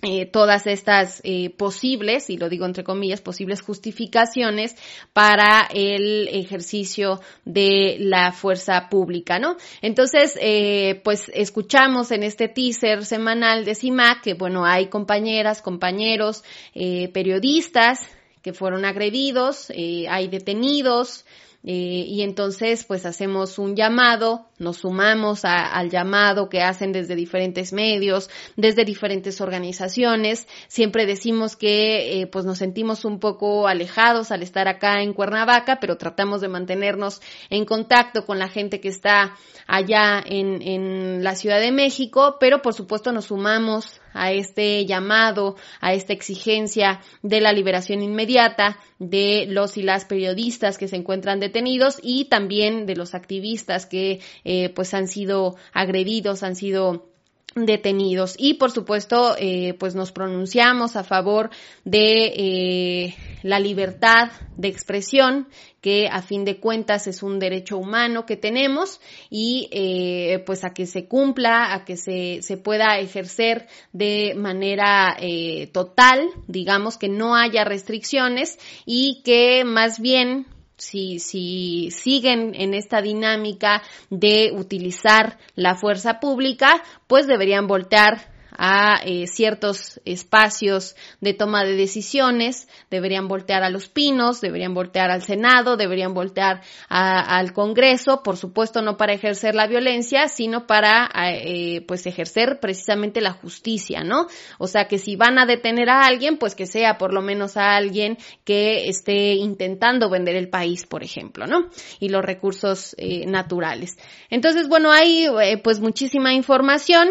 Eh, todas estas eh, posibles, y lo digo entre comillas, posibles justificaciones para el ejercicio de la fuerza pública, ¿no? Entonces, eh, pues escuchamos en este teaser semanal de CIMAC que, bueno, hay compañeras, compañeros, eh, periodistas que fueron agredidos, eh, hay detenidos, Eh, y entonces pues hacemos un llamado, nos sumamos a, al llamado que hacen desde diferentes medios, desde diferentes organizaciones. Siempre decimos que eh, pues nos sentimos un poco alejados al estar acá en Cuernavaca, pero tratamos de mantenernos en contacto con la gente que está allá en, en la Ciudad de México, pero por supuesto nos sumamos a este llamado, a esta exigencia de la liberación inmediata de los y las periodistas que se encuentran detenidos y también de los activistas que eh, pues han sido agredidos, han sido detenidos. Y por supuesto eh, pues nos pronunciamos a favor de eh, la libertad de expresión, que a fin de cuentas es un derecho humano que tenemos, y eh, pues a que se cumpla, a que se, se pueda ejercer de manera eh, total, digamos, que no haya restricciones y que más bien Si, si siguen en esta dinámica de utilizar la fuerza pública, pues deberían voltear a eh, ciertos espacios de toma de decisiones, deberían voltear a Los Pinos, deberían voltear al Senado, deberían voltear a, al Congreso, por supuesto no para ejercer la violencia, sino para eh, pues ejercer precisamente la justicia, ¿no? O sea, que si van a detener a alguien, pues que sea por lo menos a alguien que esté intentando vender el país, por ejemplo, ¿no? Y los recursos eh, naturales. Entonces, bueno, hay eh, pues muchísima información.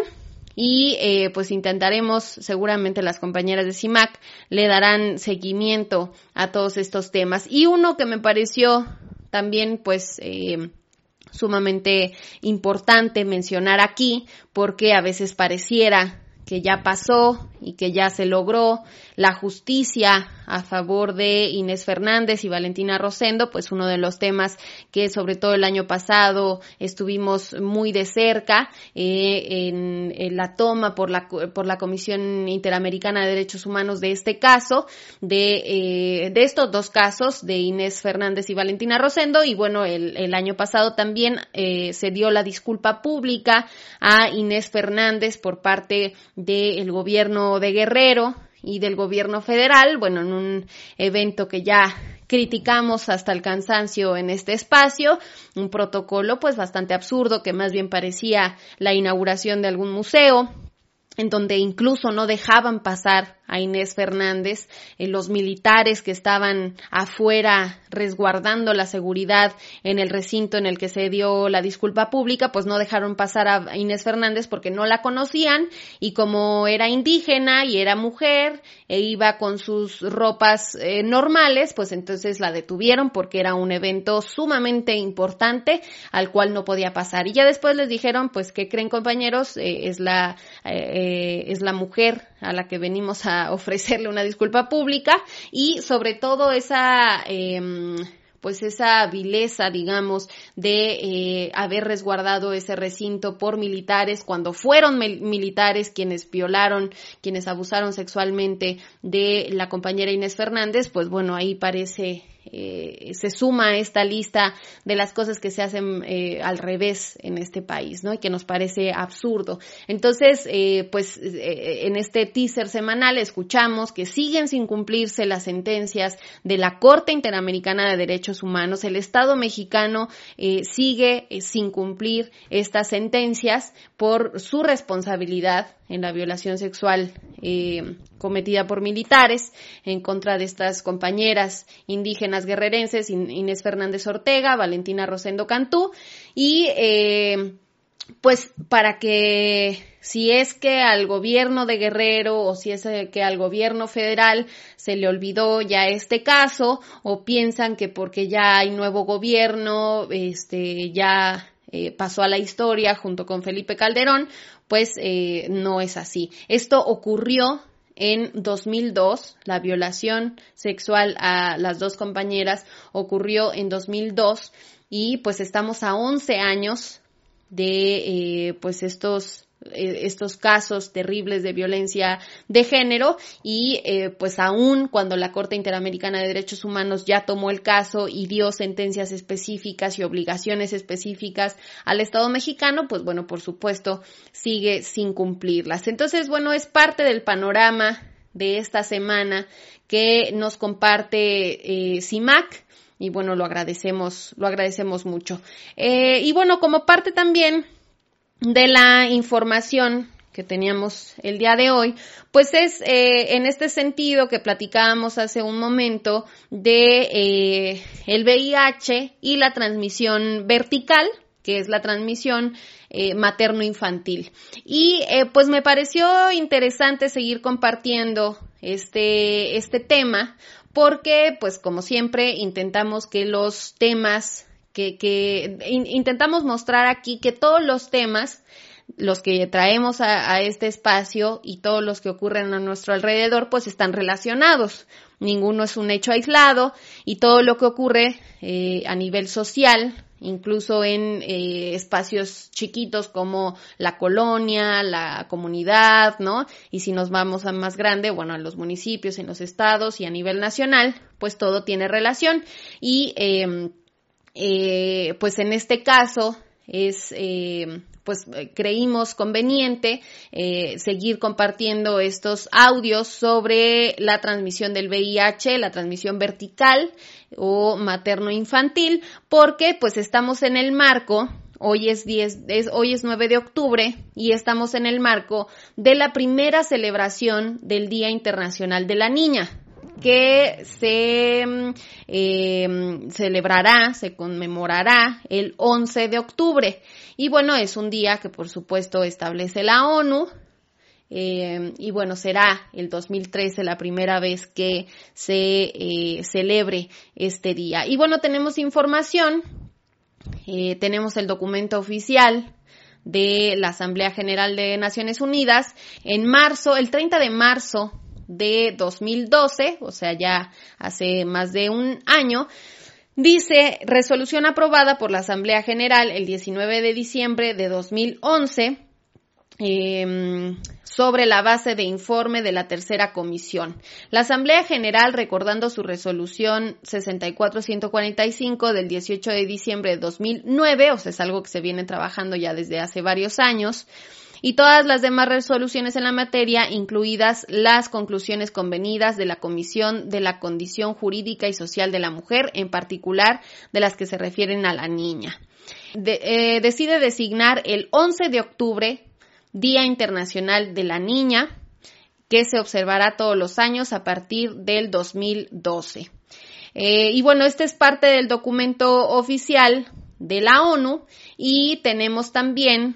Y eh, pues intentaremos, seguramente las compañeras de CIMAC le darán seguimiento a todos estos temas. Y uno que me pareció también pues eh, sumamente importante mencionar aquí, porque a veces pareciera que ya pasó y que ya se logró la justicia a favor de Inés Fernández y Valentina Rosendo, pues uno de los temas que sobre todo el año pasado estuvimos muy de cerca eh, en, en la toma por la por la Comisión Interamericana de Derechos Humanos de este caso, de eh, de estos dos casos de Inés Fernández y Valentina Rosendo. Y bueno, el, el año pasado también eh, se dio la disculpa pública a Inés Fernández por parte del gobierno de Guerrero y del gobierno federal, bueno, en un evento que ya criticamos hasta el cansancio en este espacio, un protocolo pues bastante absurdo, que más bien parecía la inauguración de algún museo, en donde incluso no dejaban pasar a Inés Fernández, eh, los militares que estaban afuera resguardando la seguridad en el recinto en el que se dio la disculpa pública, pues no dejaron pasar a Inés Fernández porque no la conocían, y como era indígena y era mujer e iba con sus ropas eh, normales, pues entonces la detuvieron porque era un evento sumamente importante al cual no podía pasar. Y ya después les dijeron, pues, ¿qué creen, compañeros? Eh, es la eh, es la mujer a la que venimos a ofrecerle una disculpa pública, y sobre todo esa eh, pues esa vileza, digamos, de eh, haber resguardado ese recinto por militares cuando fueron me- militares quienes violaron, quienes abusaron sexualmente de la compañera Inés Fernández. Pues bueno, ahí parece Eh, se suma a esta lista de las cosas que se hacen eh, al revés en este país, ¿no? Y que nos parece absurdo. Entonces, eh, pues eh, en este teaser semanal escuchamos que siguen sin cumplirse las sentencias de la Corte Interamericana de Derechos Humanos. El Estado mexicano eh, sigue eh, sin cumplir estas sentencias por su responsabilidad en la violación sexual eh, cometida por militares en contra de estas compañeras indígenas guerrerenses, Inés Fernández Ortega, Valentina Rosendo Cantú, y eh, pues para que, si es que al gobierno de Guerrero o si es que al gobierno federal se le olvidó ya este caso, o piensan que porque ya hay nuevo gobierno, este ya eh, pasó a la historia junto con Felipe Calderón, pues eh, no es así. Esto ocurrió en dos mil dos, la violación sexual a las dos compañeras ocurrió en dos mil dos, y pues estamos a once años de eh, pues estos estos casos terribles de violencia de género y eh, pues aún cuando la Corte Interamericana de Derechos Humanos ya tomó el caso y dio sentencias específicas y obligaciones específicas al Estado mexicano, pues bueno, por supuesto sigue sin cumplirlas. Entonces, bueno, es parte del panorama de esta semana que nos comparte eh, CIMAC y bueno, lo agradecemos, lo agradecemos mucho. Eh, y bueno, como parte también de la información que teníamos el día de hoy, pues es eh, en este sentido que platicábamos hace un momento de eh, el V I H y la transmisión vertical, que es la transmisión eh, materno-infantil. Y eh, pues me pareció interesante seguir compartiendo este, este tema, porque pues como siempre intentamos que los temas que, que in, intentamos mostrar aquí que todos los temas, los que traemos a, a este espacio y todos los que ocurren a nuestro alrededor, pues están relacionados. Ninguno es un hecho aislado y todo lo que ocurre eh, a nivel social, incluso en eh, espacios chiquitos como la colonia, la comunidad, ¿no? Y si nos vamos a más grande, bueno, a los municipios, en los estados y a nivel nacional, pues todo tiene relación y eh, eh, pues en este caso es eh, pues creímos conveniente eh, seguir compartiendo estos audios sobre la transmisión del V I H, la transmisión vertical o materno-infantil, porque pues estamos en el marco, hoy es diez, es, hoy es nueve de octubre y estamos en el marco de la primera celebración del Día Internacional de la Niña, que se eh, celebrará, se conmemorará el once de octubre. Y bueno, es un día que por supuesto establece la ONU, eh, y bueno, será el dos mil trece la primera vez que se eh, celebre este día. Y bueno, tenemos información, eh, tenemos el documento oficial de la Asamblea General de Naciones Unidas. En marzo, el treinta de marzo de dos mil doce, o sea, ya hace más de un año, dice: resolución aprobada por la Asamblea General el diecinueve de diciembre de dos mil once eh, sobre la base de informe de la tercera comisión. La Asamblea General, recordando su resolución sesenta y cuatro ciento cuarenta y cinco del dieciocho de diciembre de dos mil nueve, o sea, es algo que se viene trabajando ya desde hace varios años, y todas las demás resoluciones en la materia, incluidas las conclusiones convenidas de la Comisión de la Condición Jurídica y Social de la Mujer, en particular de las que se refieren a la niña. De, eh, decide designar el once de octubre Día Internacional de la Niña, que se observará todos los años a partir del dos mil doce. Eh, y bueno, este es parte del documento oficial de la ONU y tenemos también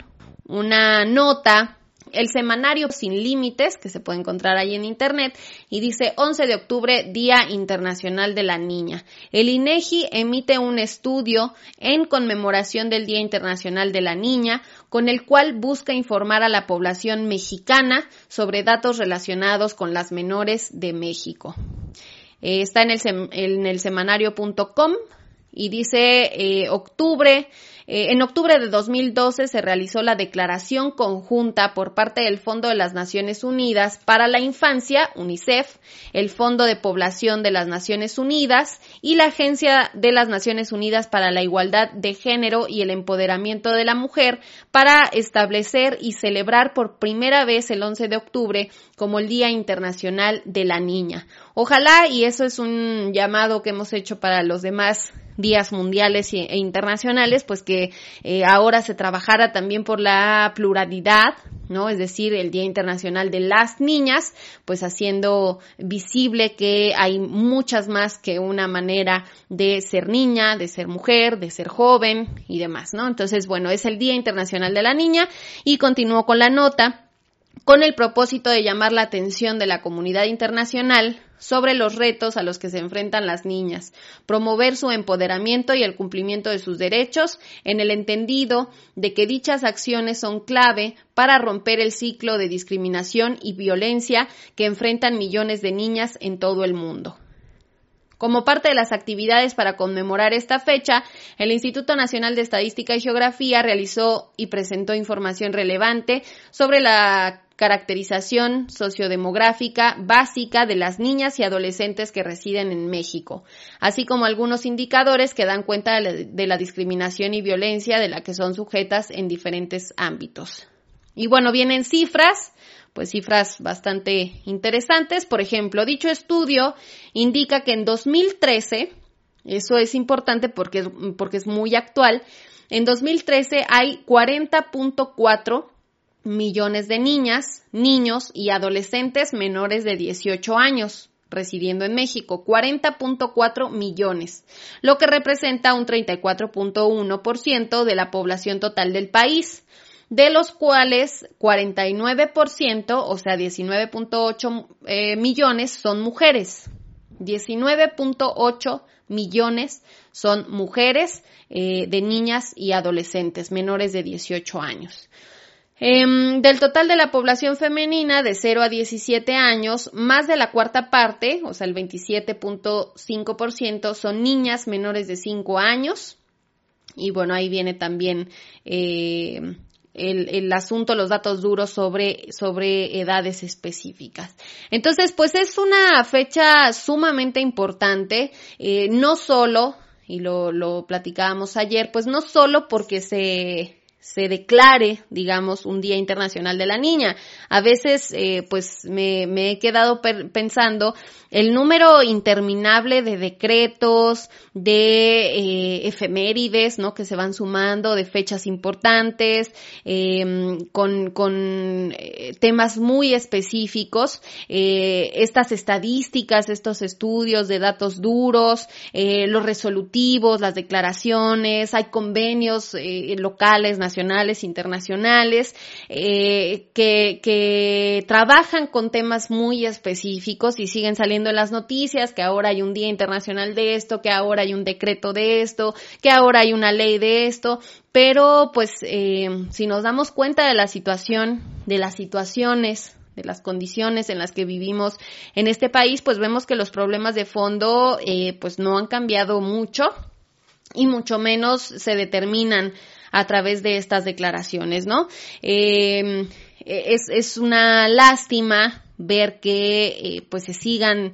una nota, el semanario Sin Límites, que se puede encontrar ahí en internet, y dice: once de octubre, Día Internacional de la Niña. El INEGI emite un estudio en conmemoración del Día Internacional de la Niña, con el cual busca informar a la población mexicana sobre datos relacionados con las menores de México. Eh, está en el, sem- en el semanario punto com y dice eh, octubre. Eh, en octubre de dos mil doce se realizó la declaración conjunta por parte del Fondo de las Naciones Unidas para la Infancia, UNICEF, el Fondo de Población de las Naciones Unidas y la Agencia de las Naciones Unidas para la Igualdad de Género y el Empoderamiento de la Mujer, para establecer y celebrar por primera vez el once de octubre como el Día Internacional de la Niña. Ojalá, y eso es un llamado que hemos hecho para los demás días mundiales e internacionales, pues que eh, ahora se trabajara también por la pluralidad, ¿no? Es decir, el Día Internacional de las Niñas, pues haciendo visible que hay muchas más que una manera de ser niña, de ser mujer, de ser joven y demás, ¿no? Entonces, bueno, es el Día Internacional de la Niña y continúo con la nota, con el propósito de llamar la atención de la comunidad internacional sobre los retos a los que se enfrentan las niñas, promover su empoderamiento y el cumplimiento de sus derechos, en el entendido de que dichas acciones son clave para romper el ciclo de discriminación y violencia que enfrentan millones de niñas en todo el mundo. Como parte de las actividades para conmemorar esta fecha, el Instituto Nacional de Estadística y Geografía realizó y presentó información relevante sobre la caracterización sociodemográfica básica de las niñas y adolescentes que residen en México, así como algunos indicadores que dan cuenta de la, de la discriminación y violencia de la que son sujetas en diferentes ámbitos. Y bueno, vienen cifras. Pues cifras bastante interesantes. Por ejemplo, dicho estudio indica que en dos mil trece, eso es importante porque es, porque es muy actual, en dos mil trece hay cuarenta punto cuatro millones de niñas, niños y adolescentes menores de dieciocho años residiendo en México, cuarenta punto cuatro millones, lo que representa un treinta y cuatro punto uno por ciento de la población total del país, de los cuales cuarenta y nueve por ciento, o sea, diecinueve punto ocho eh, millones son mujeres. diecinueve punto ocho millones son mujeres eh, de niñas y adolescentes menores de dieciocho años. Eh, del total de la población femenina de cero a diecisiete años, más de la cuarta parte, o sea, el veintisiete punto cinco por ciento son niñas menores de cinco años. Y bueno, ahí viene también eh, El, el asunto, los datos duros sobre, sobre edades específicas. Entonces, pues es una fecha sumamente importante, eh, no solo, y lo, lo platicábamos ayer, pues no solo porque se, se declare, digamos, un Día Internacional de la Niña. A veces, eh, pues me, me he quedado per- pensando el número interminable de decretos, de eh, efemérides, ¿no? Que se van sumando, de fechas importantes, eh, con, con eh, temas muy específicos, eh, estas estadísticas, estos estudios de datos duros, eh, los resolutivos, las declaraciones, hay convenios eh, locales, nacionales, internacionales, eh, que, que trabajan con temas muy específicos y siguen saliendo en las noticias, que ahora hay un Día Internacional de esto, que ahora hay un decreto de esto, que ahora hay una ley de esto, pero pues eh, si nos damos cuenta de la situación, de las situaciones, de las condiciones en las que vivimos en este país, pues vemos que los problemas de fondo eh, pues no han cambiado mucho y mucho menos se determinan a través de estas declaraciones, ¿no? Eh, es, es una lástima ver que eh, pues se sigan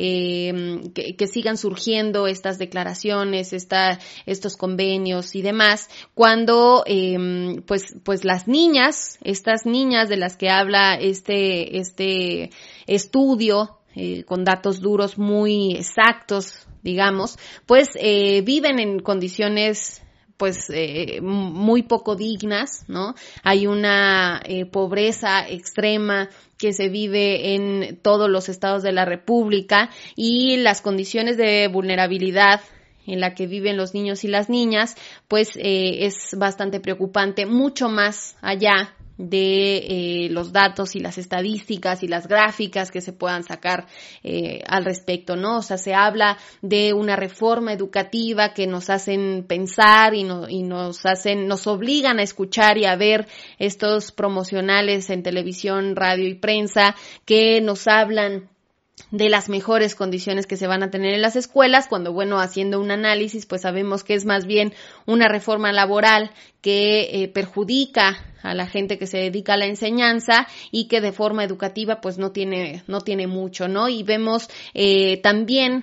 eh, que, que sigan surgiendo estas declaraciones, esta, estos convenios y demás, cuando eh, pues pues las niñas, estas niñas de las que habla este este estudio eh, con datos duros muy exactos, digamos, pues eh, viven en condiciones pues eh, muy poco dignas, ¿no? Hay una eh, pobreza extrema que se vive en todos los estados de la República y las condiciones de vulnerabilidad en la que viven los niños y las niñas, pues eh, es bastante preocupante, mucho más allá de eh, los datos y las estadísticas y las gráficas que se puedan sacar eh, al respecto, ¿no? O sea, se habla de una reforma educativa que nos hacen pensar y, no, y nos hacen, nos obligan a escuchar y a ver estos promocionales en televisión, radio y prensa que nos hablan de las mejores condiciones que se van a tener en las escuelas, cuando, bueno, haciendo un análisis, pues sabemos que es más bien una reforma laboral que eh, perjudica a la gente que se dedica a la enseñanza y que de forma educativa, pues no tiene, no tiene mucho, ¿no? Y vemos eh, también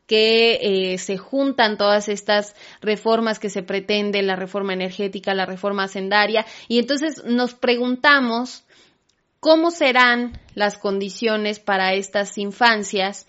que eh, se juntan todas estas reformas que se pretenden, la reforma energética, la reforma hacendaria, y entonces nos preguntamos ¿cómo serán las condiciones para estas infancias,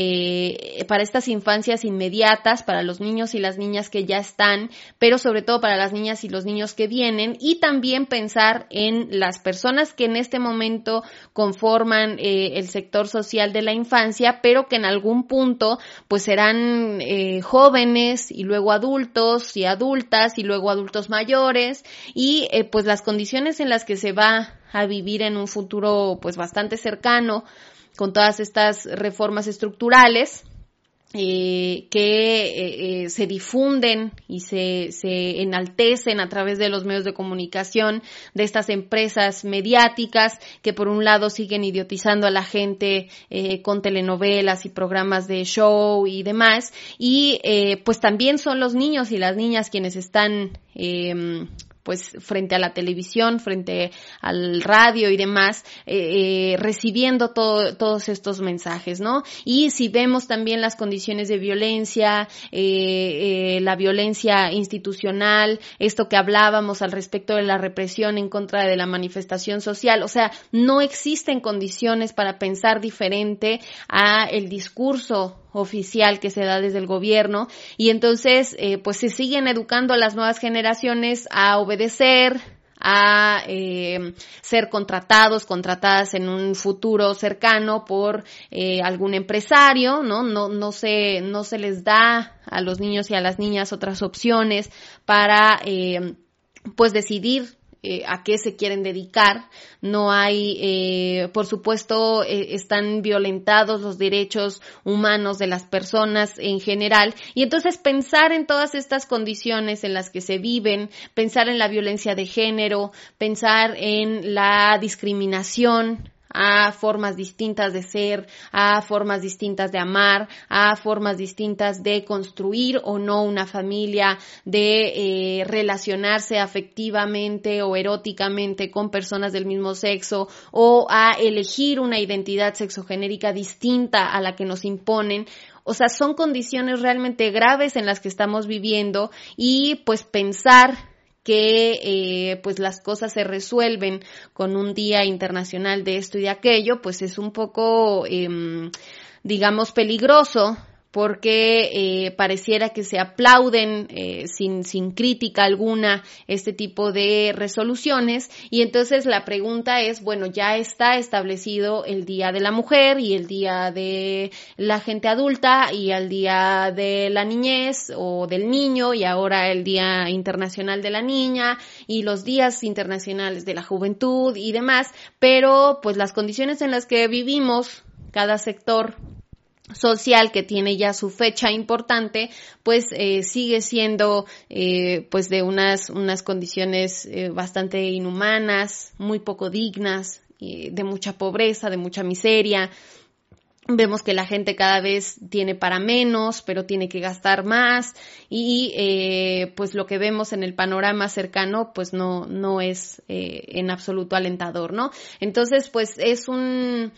eh, para estas infancias inmediatas, para los niños y las niñas que ya están, pero sobre todo para las niñas y los niños que vienen? Y también pensar en las personas que en este momento conforman eh, el sector social de la infancia, pero que en algún punto pues serán eh, jóvenes y luego adultos y adultas y luego adultos mayores y eh, pues las condiciones en las que se va a vivir en un futuro pues bastante cercano con todas estas reformas estructurales Eh, que eh, eh, se difunden y se, se enaltecen a través de los medios de comunicación de estas empresas mediáticas que por un lado siguen idiotizando a la gente eh, con telenovelas y programas de show y demás, y eh, pues también son los niños y las niñas quienes están eh, pues frente a la televisión, frente al radio y demás, eh, eh, recibiendo todo, todos estos mensajes, ¿no? Y si vemos también las condiciones de violencia, eh, eh, la violencia institucional, esto que hablábamos al respecto de la represión en contra de la manifestación social, o sea, no existen condiciones para pensar diferente a el discurso oficial que se da desde el gobierno, y entonces eh, pues se siguen educando a las nuevas generaciones a obedecer, a eh, ser contratados, contratadas en un futuro cercano por eh, algún empresario, ¿no? No, no se, no se les da a los niños y a las niñas otras opciones para eh, pues decidir Eh, a qué se quieren dedicar. No hay, eh, por supuesto, eh, están violentados los derechos humanos de las personas en general, y entonces pensar en todas estas condiciones en las que se viven, pensar en la violencia de género, pensar en la discriminación, a formas distintas de ser, a formas distintas de amar, a formas distintas de construir o no una familia, de eh, relacionarse afectivamente o eróticamente con personas del mismo sexo, o a elegir una identidad sexogenérica distinta a la que nos imponen. O sea, son condiciones realmente graves en las que estamos viviendo, y pues pensar que eh, pues las cosas se resuelven con un día internacional de esto y de aquello, pues es un poco, eh, digamos, peligroso, porque eh, pareciera que se aplauden eh, sin, sin crítica alguna este tipo de resoluciones, y entonces la pregunta es, bueno, ya está establecido el Día de la Mujer y el Día de la Gente Adulta y el Día de la Niñez o del Niño, y ahora el Día Internacional de la Niña y los Días Internacionales de la Juventud y demás, pero pues las condiciones en las que vivimos, cada sector social que tiene ya su fecha importante, pues eh, sigue siendo eh, pues de unas unas condiciones eh, bastante inhumanas, muy poco dignas, eh, de mucha pobreza, de mucha miseria. Vemos que la gente cada vez tiene para menos, pero tiene que gastar más, y eh, pues lo que vemos en el panorama cercano pues no no es eh, en absoluto alentador, ¿no? Entonces pues es un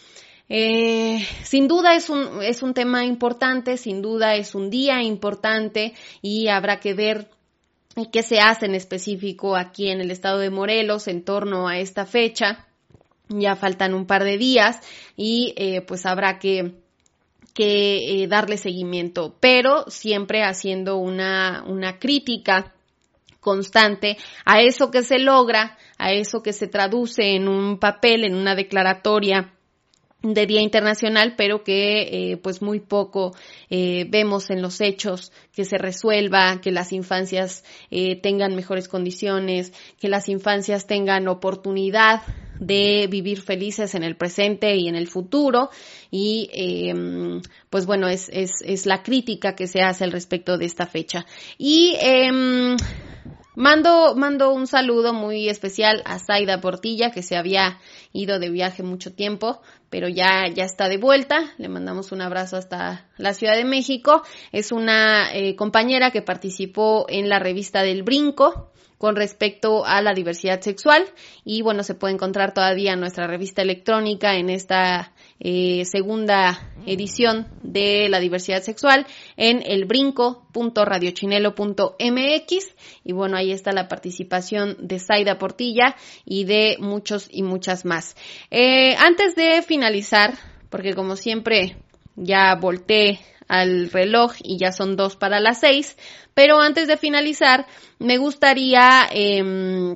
Eh, sin duda es un, es un tema importante, sin duda es un día importante, y habrá que ver qué se hace en específico aquí en el estado de Morelos en torno a esta fecha. Ya faltan un par de días y eh, pues habrá que que eh, darle seguimiento, pero siempre haciendo una, una crítica constante a eso que se logra, a eso que se traduce en un papel, en una declaratoria de Día Internacional, pero que eh, pues muy poco eh, vemos en los hechos que se resuelva, que las infancias eh, tengan mejores condiciones, que las infancias tengan oportunidad de vivir felices en el presente y en el futuro, y eh, pues bueno, es, es, es la crítica que se hace al respecto de esta fecha. Y eh, Mando, mando un saludo muy especial a Zaida Portilla, que se había ido de viaje mucho tiempo, pero ya, ya está de vuelta. Le mandamos un abrazo hasta la Ciudad de México. Es una eh, compañera que participó en la revista del Brinco con respecto a la diversidad sexual, y bueno, se puede encontrar todavía nuestra revista electrónica en esta eh, segunda edición de la diversidad sexual en elbrinco punto radiochinelo punto m x, y bueno, ahí está la participación de Zaida Portilla y de muchos y muchas más. Eh, antes de finalizar, porque como siempre ya volteé al reloj y ya son dos para las seis, pero antes de finalizar me gustaría eh,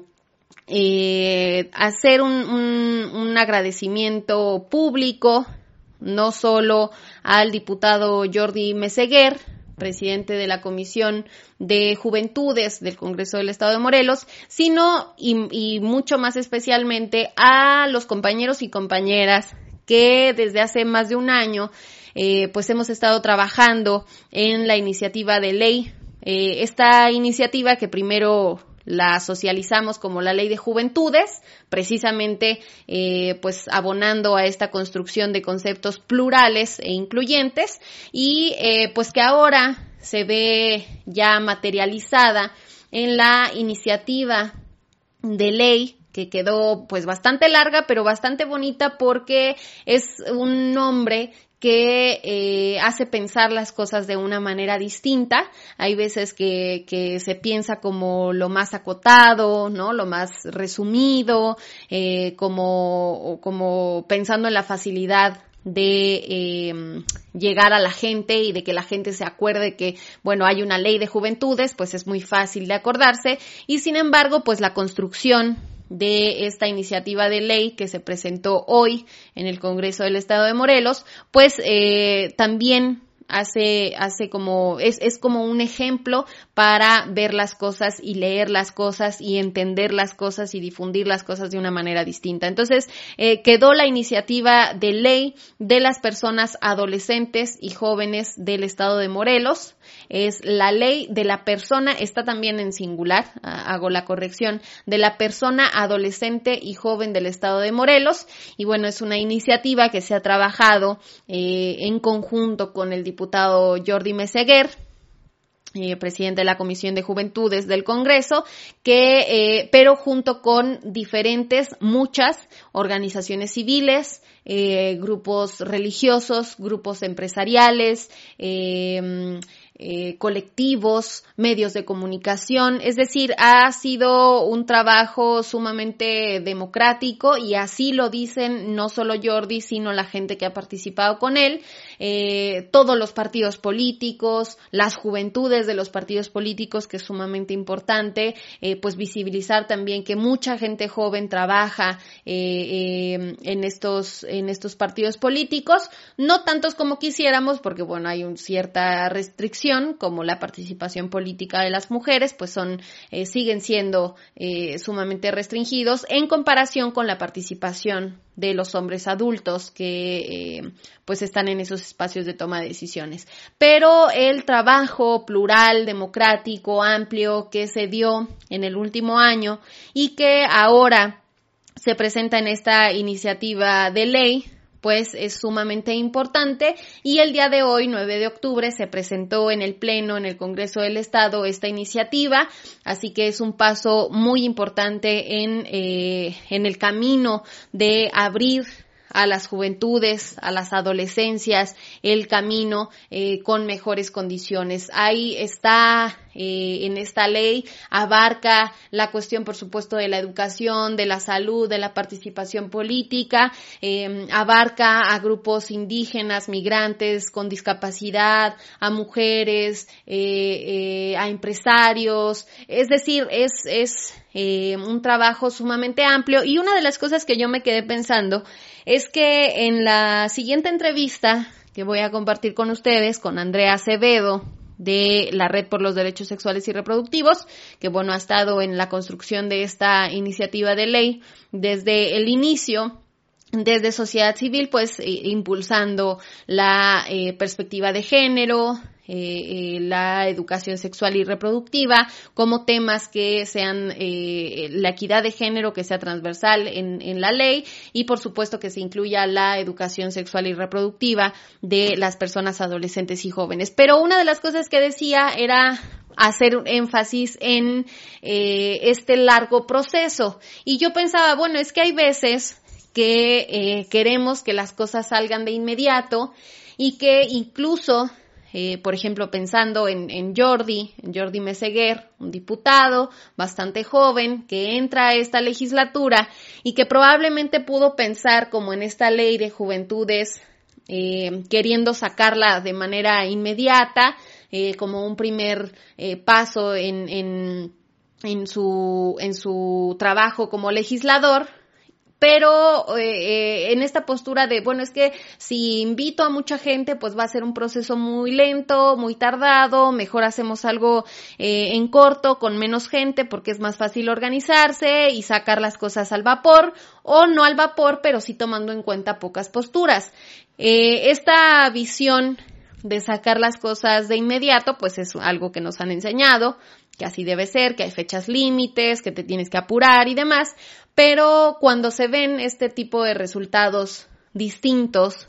eh, hacer un, un, un agradecimiento público, no solo al diputado Jordi Meseguer, presidente de la Comisión de Juventudes del Congreso del Estado de Morelos, sino y, y mucho más especialmente a los compañeros y compañeras que desde hace más de un año eh, pues hemos estado trabajando en la iniciativa de ley. Eh, esta iniciativa que primero la socializamos como la Ley de Juventudes, precisamente eh, pues abonando a esta construcción de conceptos plurales e incluyentes, y eh, pues que ahora se ve ya materializada en la iniciativa de ley que quedó pues bastante larga, pero bastante bonita, porque es un nombre que eh, hace pensar las cosas de una manera distinta. Hay veces que, que se piensa como lo más acotado, ¿no? Lo más resumido, eh, como, como pensando en la facilidad de eh, llegar a la gente y de que la gente se acuerde que, bueno, hay una ley de juventudes, pues es muy fácil de acordarse, y sin embargo, pues la construcción de esta iniciativa de ley que se presentó hoy en el Congreso del Estado de Morelos, pues eh, también hace hace como es es como un ejemplo para ver las cosas y leer las cosas y entender las cosas y difundir las cosas de una manera distinta. Entonces, eh, quedó la iniciativa de ley de las personas adolescentes y jóvenes del Estado de Morelos. Es la ley de la persona, está también en singular, hago la corrección, de la persona adolescente y joven del Estado de Morelos. Y bueno, es una iniciativa que se ha trabajado eh, en conjunto con el diputado Jordi Meseguer, Eh, presidente de la Comisión de Juventudes del Congreso, que, eh, pero junto con diferentes, muchas organizaciones civiles, eh, grupos religiosos, grupos empresariales, eh, eh, colectivos, medios de comunicación. Es decir, ha sido un trabajo sumamente democrático, y así lo dicen no solo Jordi, sino la gente que ha participado con él, eh, todos los partidos políticos, las juventudes de los partidos políticos, que es sumamente importante, eh, pues visibilizar también que mucha gente joven trabaja eh, eh, en estos en estos partidos políticos, no tantos como quisiéramos, porque bueno, hay una cierta restricción, como la participación política de las mujeres, pues son eh, siguen siendo eh, sumamente restringidos en comparación con la participación de los hombres adultos que eh, pues están en esos espacios de toma de decisiones. Pero el trabajo plural, democrático, amplio que se dio en el último año y que ahora se presenta en esta iniciativa de ley, pues es sumamente importante, y el día de hoy, nueve de octubre, se presentó en el Pleno, en el Congreso del Estado, esta iniciativa, así que es un paso muy importante en, eh, en el camino de abrir a las juventudes, a las adolescencias, el camino eh, con mejores condiciones. Ahí está, eh, en esta ley, abarca la cuestión, por supuesto, de la educación, de la salud, de la participación política, eh, abarca a grupos indígenas, migrantes, con discapacidad, a mujeres, eh, eh, a empresarios. Es decir, es, es eh, un trabajo sumamente amplio, y una de las cosas que yo me quedé pensando es que en la siguiente entrevista que voy a compartir con ustedes, con Andrea Acevedo, de la Red por los Derechos Sexuales y Reproductivos, que bueno, ha estado en la construcción de esta iniciativa de ley desde el inicio, desde sociedad civil, pues eh, impulsando la eh, perspectiva de género, Eh, eh, la educación sexual y reproductiva como temas que sean eh, la equidad de género, que sea transversal en, en la ley, y por supuesto que se incluya la educación sexual y reproductiva de las personas adolescentes y jóvenes. Pero una de las cosas que decía era hacer un énfasis en eh, este largo proceso, y yo pensaba, bueno, es que hay veces que eh, queremos que las cosas salgan de inmediato, y que incluso Eh, por ejemplo, pensando en, en Jordi, en Jordi Meseguer, un diputado bastante joven que entra a esta legislatura y que probablemente pudo pensar como en esta ley de juventudes, eh, queriendo sacarla de manera inmediata, eh, como un primer eh, paso en, en, en su, en su trabajo como legislador. pero eh, en esta postura de, bueno, es que si invito a mucha gente, pues va a ser un proceso muy lento, muy tardado, mejor hacemos algo eh, en corto, con menos gente, porque es más fácil organizarse y sacar las cosas al vapor, o no al vapor, pero sí tomando en cuenta pocas posturas. Eh, esta visión de sacar las cosas de inmediato, pues es algo que nos han enseñado, que así debe ser, que hay fechas límites, que te tienes que apurar y demás, pero cuando se ven este tipo de resultados distintos,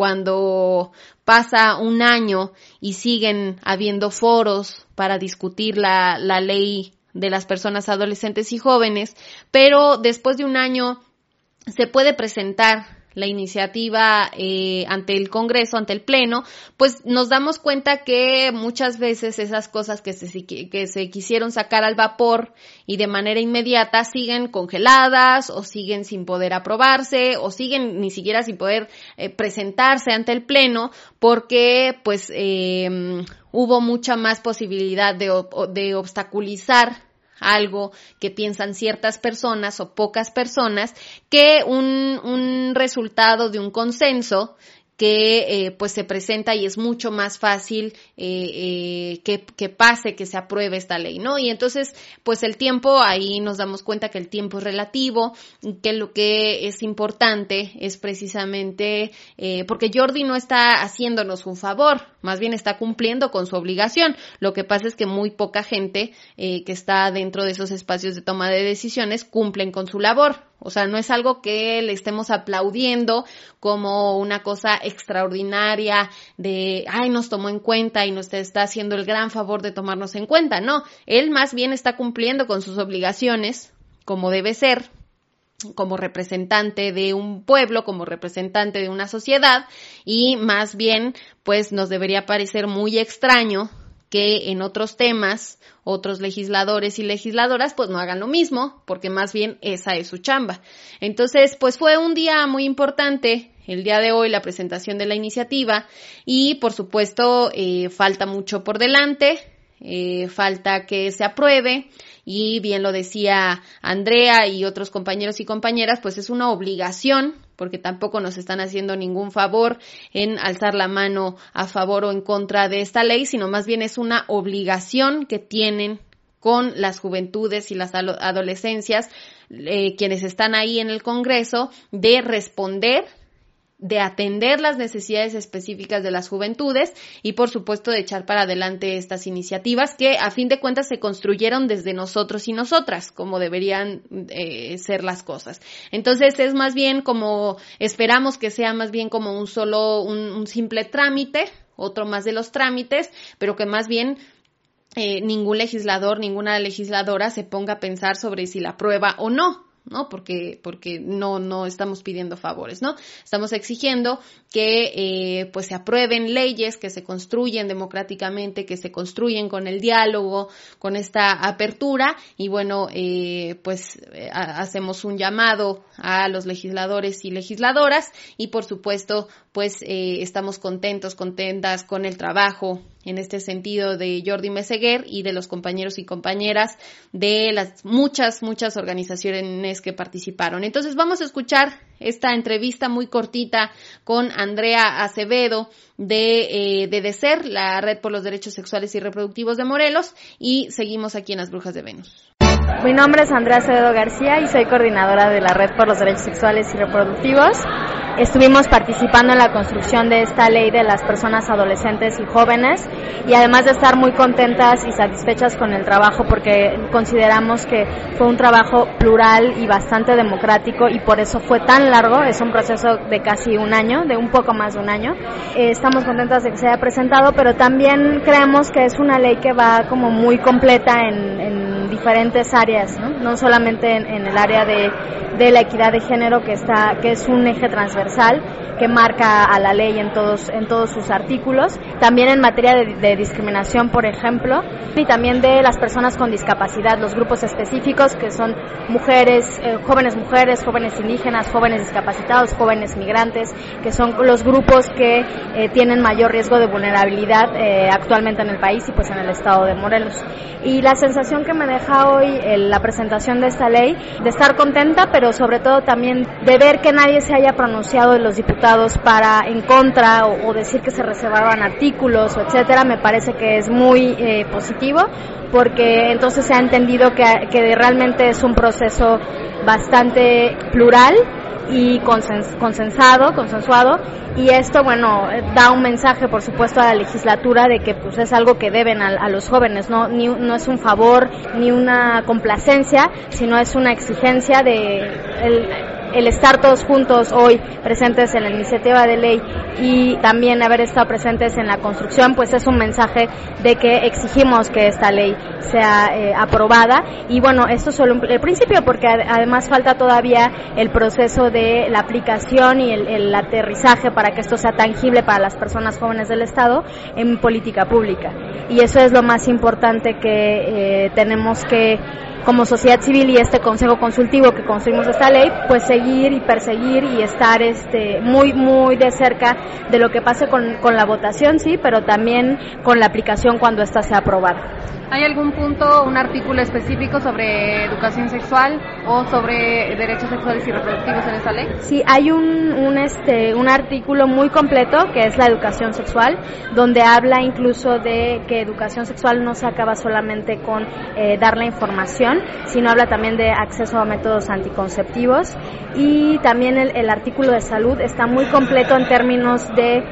cuando pasa un año y siguen habiendo foros para discutir la, la ley de las personas adolescentes y jóvenes, pero después de un año se puede presentar la iniciativa eh, ante el Congreso, ante el Pleno, pues nos damos cuenta que muchas veces esas cosas que se, que se quisieron sacar al vapor y de manera inmediata siguen congeladas o siguen sin poder aprobarse o siguen ni siquiera sin poder eh, presentarse ante el Pleno porque pues eh, hubo mucha más posibilidad de, de obstaculizar algo que piensan ciertas personas o pocas personas que un, un resultado de un consenso que eh, pues se presenta y es mucho más fácil eh, eh, que, que pase, que se apruebe esta ley, ¿no? Y entonces, pues el tiempo, ahí nos damos cuenta que el tiempo es relativo, que lo que es importante es precisamente, eh, porque Jordi no está haciéndonos un favor, más bien está cumpliendo con su obligación. Lo que pasa es que muy poca gente eh, que está dentro de esos espacios de toma de decisiones cumplen con su labor. O sea, no es algo que le estemos aplaudiendo como una cosa extraordinaria de, ay, nos tomó en cuenta y nos está haciendo el gran favor de tomarnos en cuenta. No, él más bien está cumpliendo con sus obligaciones, como debe ser, como representante de un pueblo, como representante de una sociedad, y más bien, pues, nos debería parecer muy extraño que en otros temas, otros legisladores y legisladoras pues no hagan lo mismo, porque más bien esa es su chamba. Entonces, pues fue un día muy importante, el día de hoy, la presentación de la iniciativa, y por supuesto eh, falta mucho por delante, eh, falta que se apruebe, y bien lo decía Andrea y otros compañeros y compañeras, pues es una obligación, porque tampoco nos están haciendo ningún favor en alzar la mano a favor o en contra de esta ley, sino más bien es una obligación que tienen con las juventudes y las adolescencias, eh, quienes están ahí en el Congreso, de responder, de atender las necesidades específicas de las juventudes y, por supuesto, de echar para adelante estas iniciativas que, a fin de cuentas, se construyeron desde nosotros y nosotras, como deberían eh, ser las cosas. Entonces, es más bien como, esperamos que sea más bien como un solo, un, un simple trámite, otro más de los trámites, pero que más bien eh, ningún legislador, ninguna legisladora se ponga a pensar sobre si la aprueba o no, ¿no? Porque, porque no, no estamos pidiendo favores, ¿no? Estamos exigiendo que, eh, pues se aprueben leyes que se construyen democráticamente, que se construyen con el diálogo, con esta apertura, y bueno, eh, pues eh, hacemos un llamado a los legisladores y legisladoras, y por supuesto, pues eh, estamos contentos, contentas con el trabajo en este sentido de Jordi Meseguer y de los compañeros y compañeras de las muchas, muchas organizaciones que participaron. Entonces vamos a escuchar esta entrevista muy cortita con Andrea Acevedo de, eh, de DESER, la Red por los Derechos Sexuales y Reproductivos de Morelos, y seguimos aquí en Las Brujas de Venus. Mi nombre es Andrea Acevedo García y soy coordinadora de la Red por los Derechos Sexuales y Reproductivos. Estuvimos participando en la construcción de esta ley de las personas adolescentes y jóvenes, y además de estar muy contentas y satisfechas con el trabajo, porque consideramos que fue un trabajo plural y bastante democrático, y por eso fue tan largo. Es un proceso de casi un año, de un poco más de un año. Eh, estamos contentas de que se haya presentado, pero también creemos que es una ley que va como muy completa en, en diferentes áreas, ¿no? No solamente en, en el área de, de la equidad de género, que está, que es un eje transversal que marca a la ley en todos, en todos sus artículos, también en materia de, de discriminación, por ejemplo, y también de las personas con discapacidad, los grupos específicos que son mujeres, eh, jóvenes mujeres, jóvenes indígenas, jóvenes discapacitados, jóvenes migrantes, que son los grupos que eh, tienen mayor riesgo de vulnerabilidad eh, actualmente en el país y pues en el estado de Morelos. Y la sensación que me deja hoy el, la presentación de esta ley, de estar contenta, pero sobre todo también de ver que nadie se haya pronunciado de los diputados para en contra o, o decir que se reservaban artículos, o etcétera. Me parece que es muy eh, positivo, porque entonces se ha entendido que, que realmente es un proceso bastante plural y consens, consensado, consensuado, y esto, bueno, da un mensaje, por supuesto, a la legislatura de que pues es algo que deben a, a los jóvenes, no ni, no es un favor ni una complacencia, sino es una exigencia de el, el estar todos juntos hoy presentes en la iniciativa de ley y también haber estado presentes en la construcción, pues es un mensaje de que exigimos que esta ley sea eh, aprobada. Y bueno, esto es solo el principio, porque ad- además falta todavía el proceso de la aplicación y el, el aterrizaje para que esto sea tangible para las personas jóvenes del Estado en política pública. Y eso es lo más importante que eh, tenemos que, como sociedad civil y este consejo consultivo que construimos esta ley, pues seguir y perseguir y estar este muy muy de cerca de lo que pase con, con la votación, sí, pero también con la aplicación cuando ésta sea aprobada. ¿Hay algún punto, un artículo específico sobre educación sexual o sobre derechos sexuales y reproductivos en esta ley? Sí, hay un, un, este, un artículo muy completo que es la educación sexual, donde habla incluso de que educación sexual no se acaba solamente con eh, dar la información, sino habla también de acceso a métodos anticonceptivos, y también el, el artículo de salud está muy completo en términos de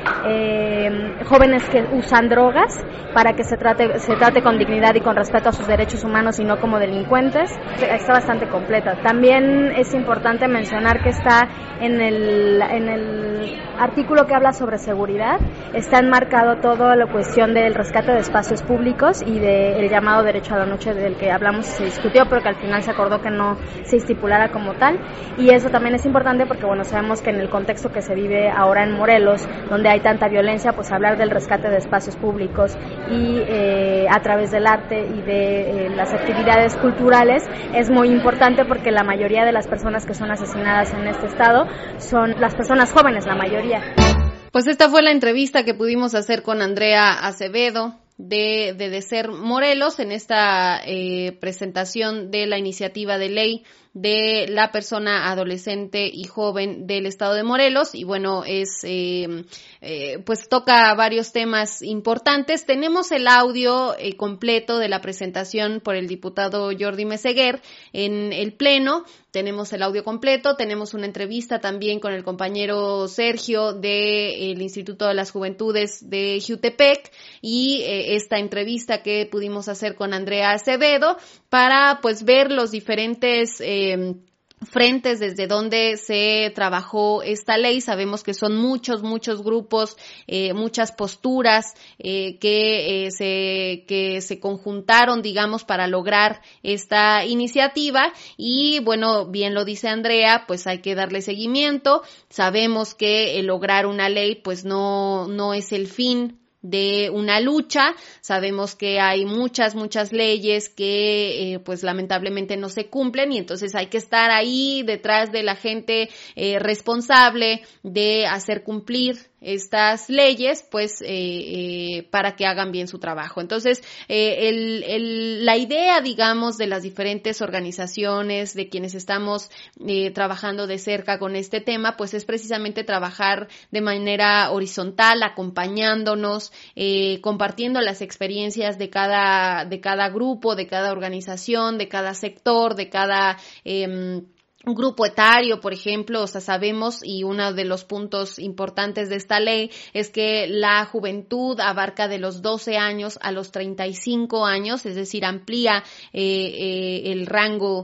eh, jóvenes que usan drogas, para que se trate, se trate con dignidad y con respeto a sus derechos humanos y no como delincuentes. Está bastante completa. También es importante mencionar que está en el, en el artículo que habla sobre seguridad, está enmarcado toda la cuestión del rescate de espacios públicos y del llamado derecho a la noche, del que hablamos y se discutió, pero que al final se acordó que no se estipulara como tal. Y eso también es importante porque, bueno, sabemos que en el contexto que se vive ahora en Morelos, donde hay tanta violencia, pues hablar del rescate de espacios públicos y eh, a través del arte y de eh, las actividades culturales es muy importante, porque la mayoría de las personas que son asesinadas en este estado son las personas jóvenes, la mayoría. Pues esta fue la entrevista que pudimos hacer con Andrea Acevedo de de Decer Morelos en esta eh, presentación de la iniciativa de ley de la persona adolescente y joven del estado de Morelos. Y bueno, es eh, eh, pues toca varios temas importantes. Tenemos el audio eh, completo de la presentación por el diputado Jordi Meseguer en el pleno. Tenemos el audio completo, tenemos una entrevista también con el compañero Sergio del Instituto de las Juventudes de Jiutepec, y eh, esta entrevista que pudimos hacer con Andrea Acevedo para pues ver los diferentes eh, frentes desde donde se trabajó esta ley. Sabemos que son muchos, muchos grupos, eh, muchas posturas eh, que, eh, se, que se conjuntaron, digamos, para lograr esta iniciativa. Y bueno, bien lo dice Andrea, pues hay que darle seguimiento. Sabemos que el lograr una ley pues no, no es el fin de una lucha. Sabemos que hay muchas, muchas leyes que eh, pues lamentablemente no se cumplen, y entonces hay que estar ahí detrás de la gente eh, responsable de hacer cumplir estas leyes, pues eh, eh, para que hagan bien su trabajo. Entonces, eh, el, el, la idea, digamos, de las diferentes organizaciones, de quienes estamos eh, trabajando de cerca con este tema, pues es precisamente trabajar de manera horizontal, acompañándonos, eh, compartiendo las experiencias de cada, de cada grupo, de cada organización, de cada sector, de cada eh, un grupo etario, por ejemplo. O sea, sabemos, y uno de los puntos importantes de esta ley es que la juventud abarca de los doce años a los treinta y cinco años, es decir, amplía eh, eh, el rango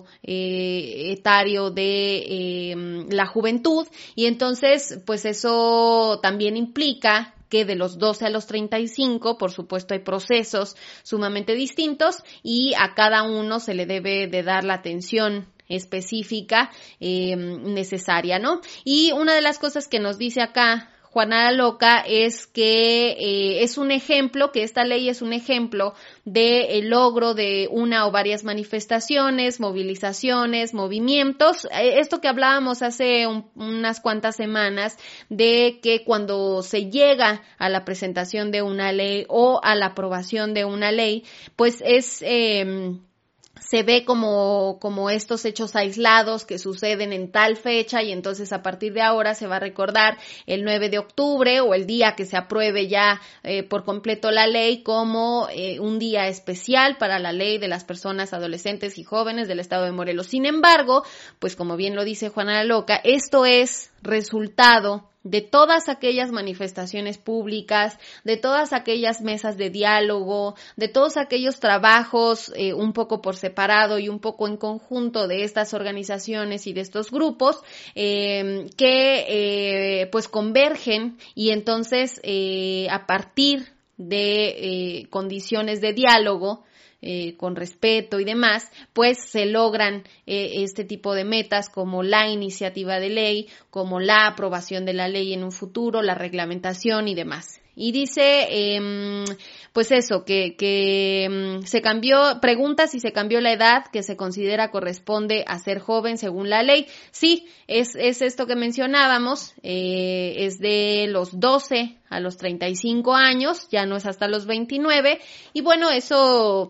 eh, etario de eh, la juventud, y entonces, pues eso también implica que de los doce a los treinta y cinco, por supuesto, hay procesos sumamente distintos, y a cada uno se le debe de dar la atención específica eh, necesaria, ¿no? Y una de las cosas que nos dice acá Juana la Loca es que eh, es un ejemplo, que esta ley es un ejemplo de el logro de una o varias manifestaciones, movilizaciones, movimientos. Eh, esto que hablábamos hace un, unas cuantas semanas, de que cuando se llega a la presentación de una ley o a la aprobación de una ley, pues es... Eh, se ve como, como estos hechos aislados que suceden en tal fecha y entonces a partir de ahora se va a recordar el nueve de octubre o el día que se apruebe ya eh, por completo la ley como eh, un día especial para la ley de las personas adolescentes y jóvenes del estado de Morelos. Sin embargo, pues como bien lo dice Juana la Loca, esto es resultado de todas aquellas manifestaciones públicas, de todas aquellas mesas de diálogo, de todos aquellos trabajos eh, un poco por separado y un poco en conjunto de estas organizaciones y de estos grupos eh, que eh, pues convergen y entonces eh, a partir de eh, condiciones de diálogo Eh, con respeto y demás, pues se logran eh, este tipo de metas como la iniciativa de ley, como la aprobación de la ley en un futuro, la reglamentación y demás. Y dice, eh, pues eso, que, que um, se cambió, pregunta si se cambió la edad que se considera corresponde a ser joven según la ley. Sí, es, es esto que mencionábamos, eh, es de los doce a los treinta y cinco años, ya no es hasta los veintinueve, y bueno, eso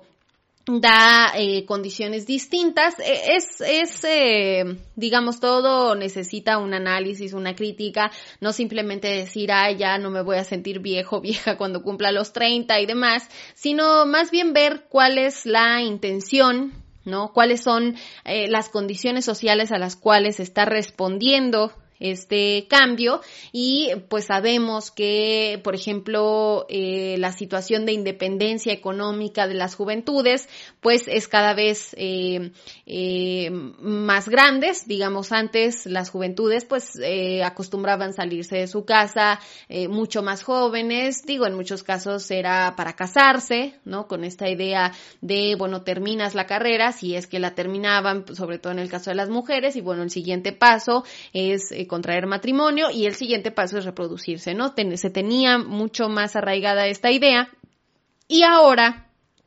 da eh, condiciones distintas, es, es eh, digamos, todo necesita un análisis, una crítica, no simplemente decir, ay, ya no me voy a sentir viejo, vieja cuando cumpla los treinta y demás, sino más bien ver cuál es la intención, ¿no? Cuáles son eh, las condiciones sociales a las cuales está respondiendo este cambio y pues sabemos que, por ejemplo, eh, la situación de independencia económica de las juventudes pues es cada vez eh, eh, más grandes. Digamos, antes las juventudes pues eh, acostumbraban salirse de su casa eh, mucho más jóvenes, digo, en muchos casos era para casarse, ¿no? Con esta idea de, bueno, terminas la carrera, si es que la terminaban, sobre todo en el caso de las mujeres, y bueno, el siguiente paso es eh, contraer matrimonio y el siguiente paso es reproducirse, ¿no? Ten, se tenía mucho más arraigada esta idea y ahora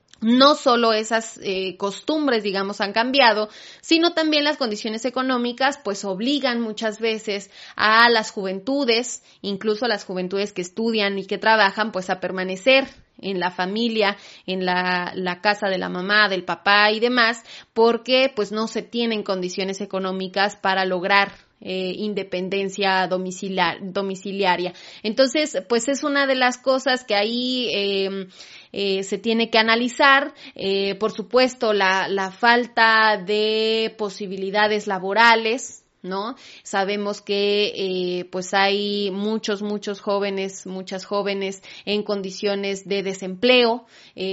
no solo esas eh, costumbres, digamos, han cambiado, sino también las condiciones económicas, pues obligan muchas veces a las juventudes, incluso a las juventudes que estudian y que trabajan, pues a permanecer en la familia, en la, la casa de la mamá, del papá y demás, porque pues no se tienen condiciones económicas para lograr Eh, independencia domiciliar, domiciliaria. Entonces, pues es una de las cosas que ahí eh, eh, se tiene que analizar. Eh, por supuesto, la, la falta de posibilidades laborales, ¿no? Sabemos que eh, pues hay muchos, muchos jóvenes, muchas jóvenes en condiciones de desempleo.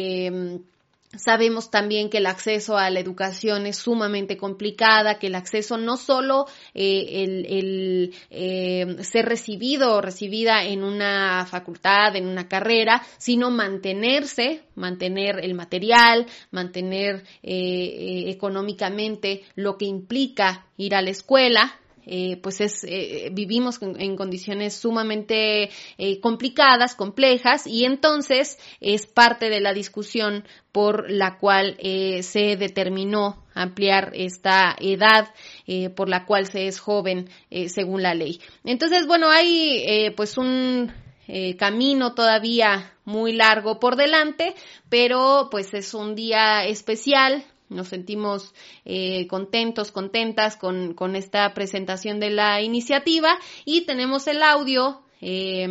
Eh, Sabemos también que el acceso a la educación es sumamente complicada, que el acceso no solo eh, el, el eh, ser recibido o recibida en una facultad, en una carrera, sino mantenerse, mantener el material, mantener eh, eh, económicamente lo que implica ir a la escuela. Eh, pues es eh, vivimos en, en condiciones sumamente eh, complicadas, complejas, y entonces es parte de la discusión por la cual eh, se determinó ampliar esta edad eh, por la cual se es joven eh, según la ley. Entonces, bueno, hay eh, pues un eh, camino todavía muy largo por delante, pero pues es un día especial. Nos sentimos eh, contentos, contentas con, con esta presentación de la iniciativa y tenemos el audio, eh,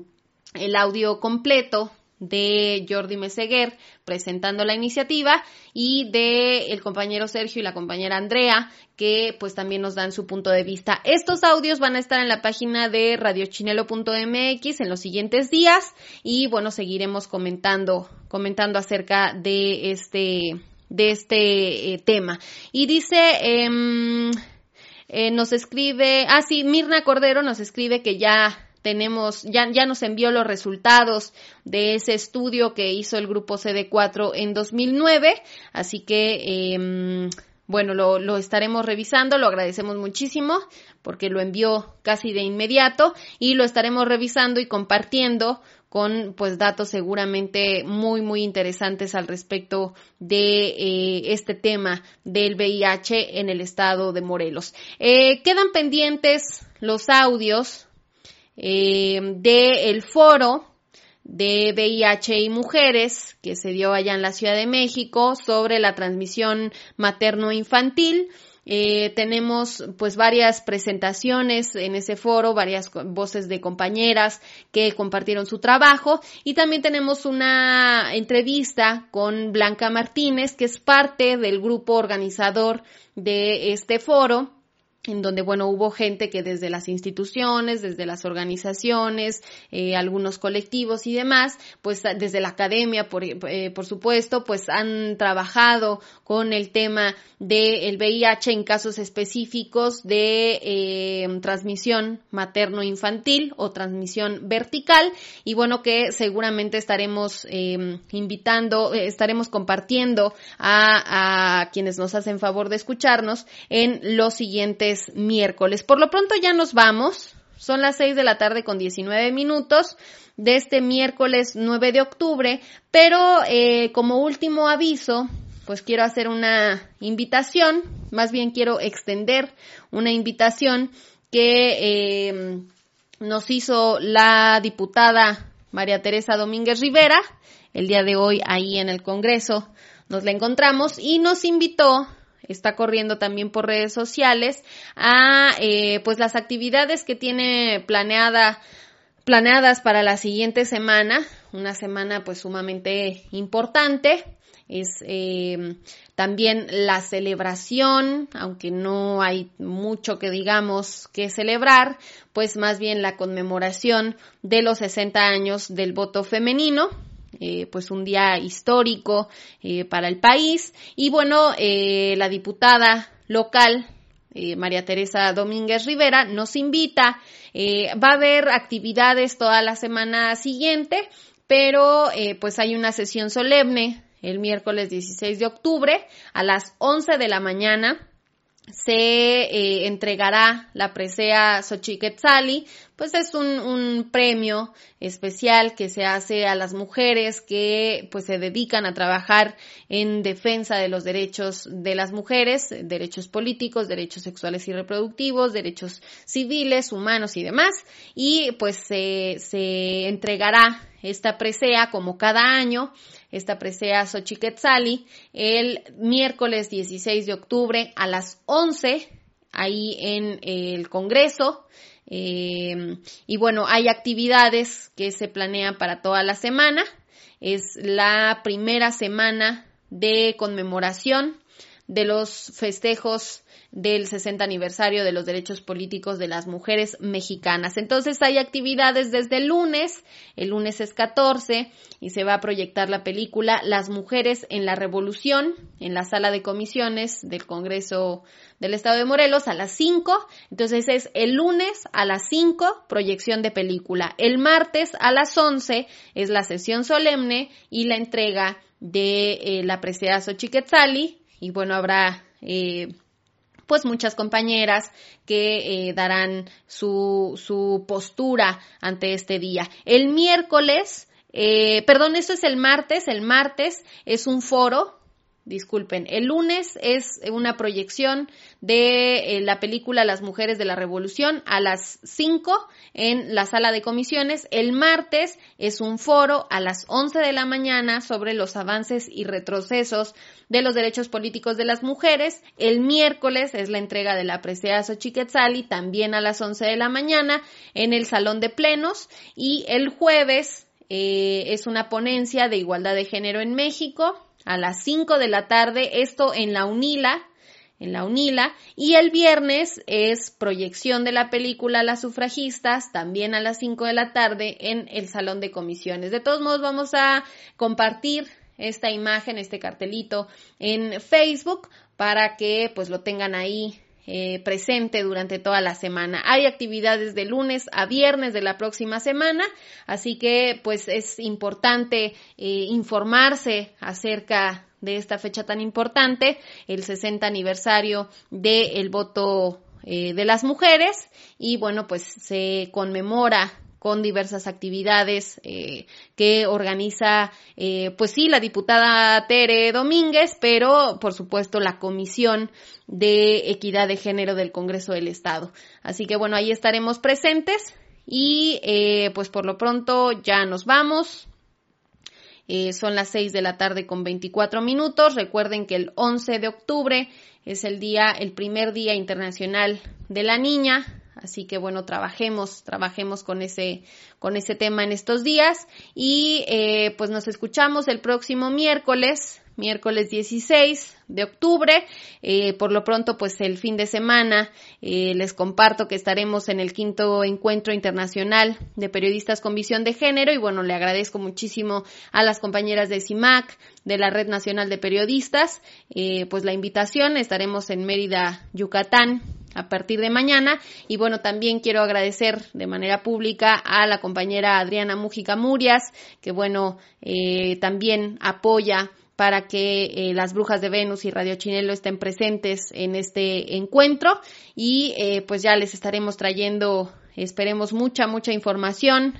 el audio completo de Jordi Meseguer presentando la iniciativa y de el compañero Sergio y la compañera Andrea, que pues también nos dan su punto de vista. Estos audios van a estar en la página de radio chinelo punto m x en los siguientes días y bueno, seguiremos comentando, comentando acerca de este de este eh, tema. Y dice, eh, eh, nos escribe, ah sí, Mirna Cordero nos escribe que ya tenemos, ya, ya nos envió los resultados de ese estudio que hizo el grupo C D cuatro en dos mil nueve, así que eh, bueno, lo, lo estaremos revisando, lo agradecemos muchísimo porque lo envió casi de inmediato y lo estaremos revisando y compartiendo con pues datos seguramente muy muy interesantes al respecto de eh, este tema del V I H en el estado de Morelos. Eh, quedan pendientes los audios eh, del foro de V I H y mujeres que se dio allá en la Ciudad de México sobre la transmisión materno-infantil. Eh, tenemos pues varias presentaciones en ese foro, varias voces de compañeras que compartieron su trabajo, y también tenemos una entrevista con Blanca Martínez, que es parte del grupo organizador de este foro, en donde, bueno, hubo gente que desde las instituciones, desde las organizaciones, eh, algunos colectivos y demás, pues desde la academia, por, eh, por supuesto, pues han trabajado con el tema del V I H en casos específicos de eh, transmisión materno-infantil o transmisión vertical, y bueno, que seguramente estaremos eh, invitando, eh, estaremos compartiendo a, a quienes nos hacen favor de escucharnos en los siguientes miércoles. Por lo pronto ya nos vamos, son las seis de la tarde con diecinueve minutos de este miércoles nueve de octubre, pero eh, como último aviso, pues quiero hacer una invitación, más bien quiero extender una invitación que eh, nos hizo la diputada María Teresa Domínguez Rivera. El día de hoy ahí en el Congreso nos la encontramos y nos invitó, está corriendo también por redes sociales, a eh, pues las actividades que tiene planeada, planeadas para la siguiente semana, una semana pues sumamente importante. Es eh, también la celebración, aunque no hay mucho que digamos que celebrar, pues más bien la conmemoración de los sesenta años del voto femenino. Eh, pues un día histórico eh, para el país, y bueno, eh, la diputada local eh, María Teresa Domínguez Rivera nos invita, eh, va a haber actividades toda la semana siguiente, pero eh, pues hay una sesión solemne el miércoles dieciséis de octubre a las once de la mañana. Se eh, entregará la presea Xochiquetzali, pues es un, un premio especial que se hace a las mujeres que pues se dedican a trabajar en defensa de los derechos de las mujeres, derechos políticos, derechos sexuales y reproductivos, derechos civiles, humanos y demás, y pues se, se entregará esta presea como cada año, esta presea Xochiquetzali, el miércoles dieciséis de octubre a las once, ahí en el Congreso. Eh, y bueno, hay actividades que se planean para toda la semana. Es la primera semana de conmemoración de los festejos del sesenta aniversario de los derechos políticos de las mujeres mexicanas. Entonces hay actividades desde el lunes, el lunes es catorce, y se va a proyectar la película Las mujeres en la revolución en la sala de comisiones del Congreso del Estado de Morelos a las cinco. Entonces es el lunes a las cinco, proyección de película. El martes a las once es la sesión solemne y la entrega de eh, la presea Xochiquetzali, y bueno, habrá eh, pues muchas compañeras que eh, darán su, su postura ante este día. El miércoles, eh, perdón, eso es el martes, el martes es un foro, disculpen, el lunes es una proyección de eh, la película Las mujeres de la revolución a las cinco en la sala de comisiones. El martes es un foro a las once de la mañana sobre los avances y retrocesos de los derechos políticos de las mujeres. El miércoles es la entrega de la presea Xochiquetzali, también a las once de la mañana en el salón de plenos, y el jueves eh, es una ponencia de igualdad de género en México a las cinco de la tarde, esto en la UNILA, en la UNILA, y el viernes es proyección de la película Las sufragistas, también a las cinco de la tarde en el salón de comisiones. De todos modos, vamos a compartir esta imagen, este cartelito en Facebook para que pues lo tengan ahí eh, presente durante toda la semana. Hay actividades de lunes a viernes de la próxima semana, así que pues es importante eh, informarse acerca de esta fecha tan importante, el sesenta aniversario del voto eh, de las mujeres, y bueno, pues se conmemora con diversas actividades eh, que organiza, eh, pues sí, la diputada Tere Domínguez, pero por supuesto la Comisión de Equidad de Género del Congreso del Estado. Así que bueno, ahí estaremos presentes Y eh, pues por lo pronto ya nos vamos. Eh, son las seis de la tarde con veinticuatro minutos. Recuerden que el once de octubre es el día, el primer día internacional de la niña. Así que bueno, trabajemos, trabajemos con ese, con ese tema en estos días. Y eh, pues nos escuchamos el próximo miércoles, miércoles dieciséis de octubre. Eh, por lo pronto, pues el fin de semana eh, les comparto que estaremos en el quinto encuentro internacional de periodistas con visión de género. Y bueno, le agradezco muchísimo a las compañeras de CIMAC, de la Red Nacional de Periodistas, eh, pues la invitación. Estaremos en Mérida, Yucatán, a partir de mañana. Y bueno, también quiero agradecer de manera pública a la compañera Adriana Mújica Murias, que bueno, eh, también apoya para que eh, las Brujas de Venus y Radio Chinelo estén presentes en este encuentro. Y eh, pues ya les estaremos trayendo, esperemos, mucha, mucha información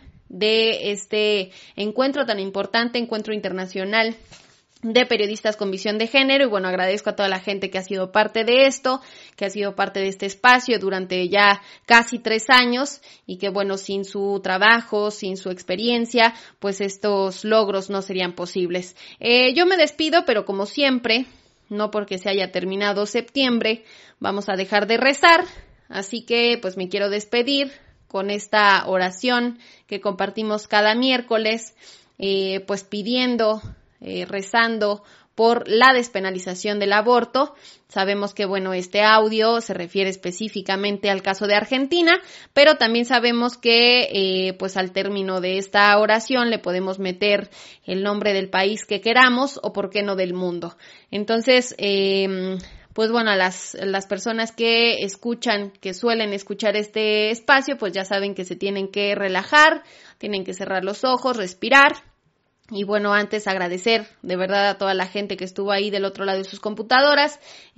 de este encuentro tan importante, encuentro internacional de periodistas con visión de género. Y bueno, agradezco a toda la gente que ha sido parte de esto, que ha sido parte de este espacio durante ya casi tres años y que bueno, sin su trabajo, sin su experiencia, pues estos logros no serían posibles. Eh, yo me despido, pero como siempre, no porque se haya terminado septiembre, vamos a dejar de rezar, así que pues me quiero despedir con esta oración que compartimos cada miércoles, eh, pues pidiendo, Eh, rezando por la despenalización del aborto. Sabemos que, bueno, este audio se refiere específicamente al caso de Argentina, pero también sabemos que, eh, pues al término de esta oración le podemos meter el nombre del país que queramos o, por qué no, del mundo. Entonces, eh, pues bueno, a las, las personas que escuchan, que suelen escuchar este espacio, pues ya saben que se tienen que relajar, tienen que cerrar los ojos, respirar. Y bueno, antes agradecer de verdad a toda la gente que estuvo ahí del otro lado de sus computadoras,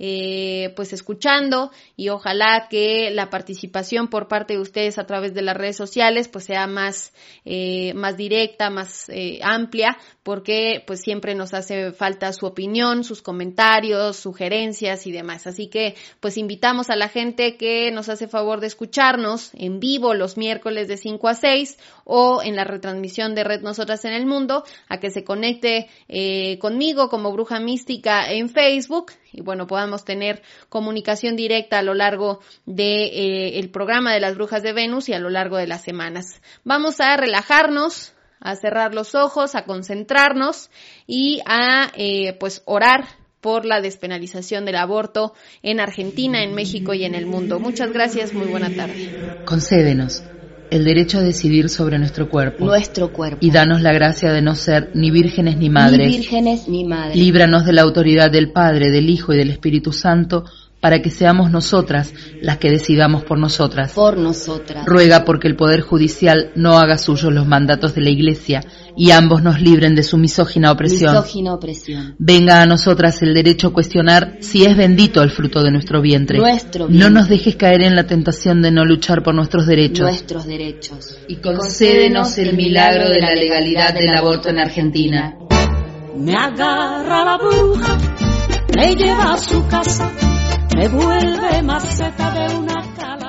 eh, pues escuchando, y ojalá que la participación por parte de ustedes a través de las redes sociales pues sea más, eh, más directa, más eh, amplia, porque pues siempre nos hace falta su opinión, sus comentarios, sugerencias y demás. Así que pues invitamos a la gente que nos hace favor de escucharnos en vivo los miércoles de cinco a seis o en la retransmisión de Red Nosotras en el Mundo, a que se conecte eh, conmigo como Bruja Mística en Facebook y bueno, podamos tener comunicación directa a lo largo de eh, el programa de las Brujas de Venus y a lo largo de las semanas. Vamos a relajarnos, a cerrar los ojos, a concentrarnos y a eh, pues orar por la despenalización del aborto en Argentina, en México y en el mundo. Muchas gracias, muy buena tarde. Concédenos el derecho a decidir sobre nuestro cuerpo. Nuestro cuerpo. Y danos la gracia de no ser ni vírgenes ni madres. Ni vírgenes ni madres. Líbranos de la autoridad del Padre, del Hijo y del Espíritu Santo, para que seamos nosotras las que decidamos por nosotras. Por nosotras. Ruega porque el Poder Judicial no haga suyos los mandatos de la Iglesia y ambos nos libren de su misógina opresión. Misógina opresión. Venga a nosotras el derecho a cuestionar si es bendito el fruto de nuestro vientre. Nuestro vientre. No nos dejes caer en la tentación de no luchar por nuestros derechos. Nuestros derechos. Y concédenos el milagro de la legalidad del aborto en Argentina. Me agarra la bruja, me lleva a su casa, me vuelve maceta de una cala.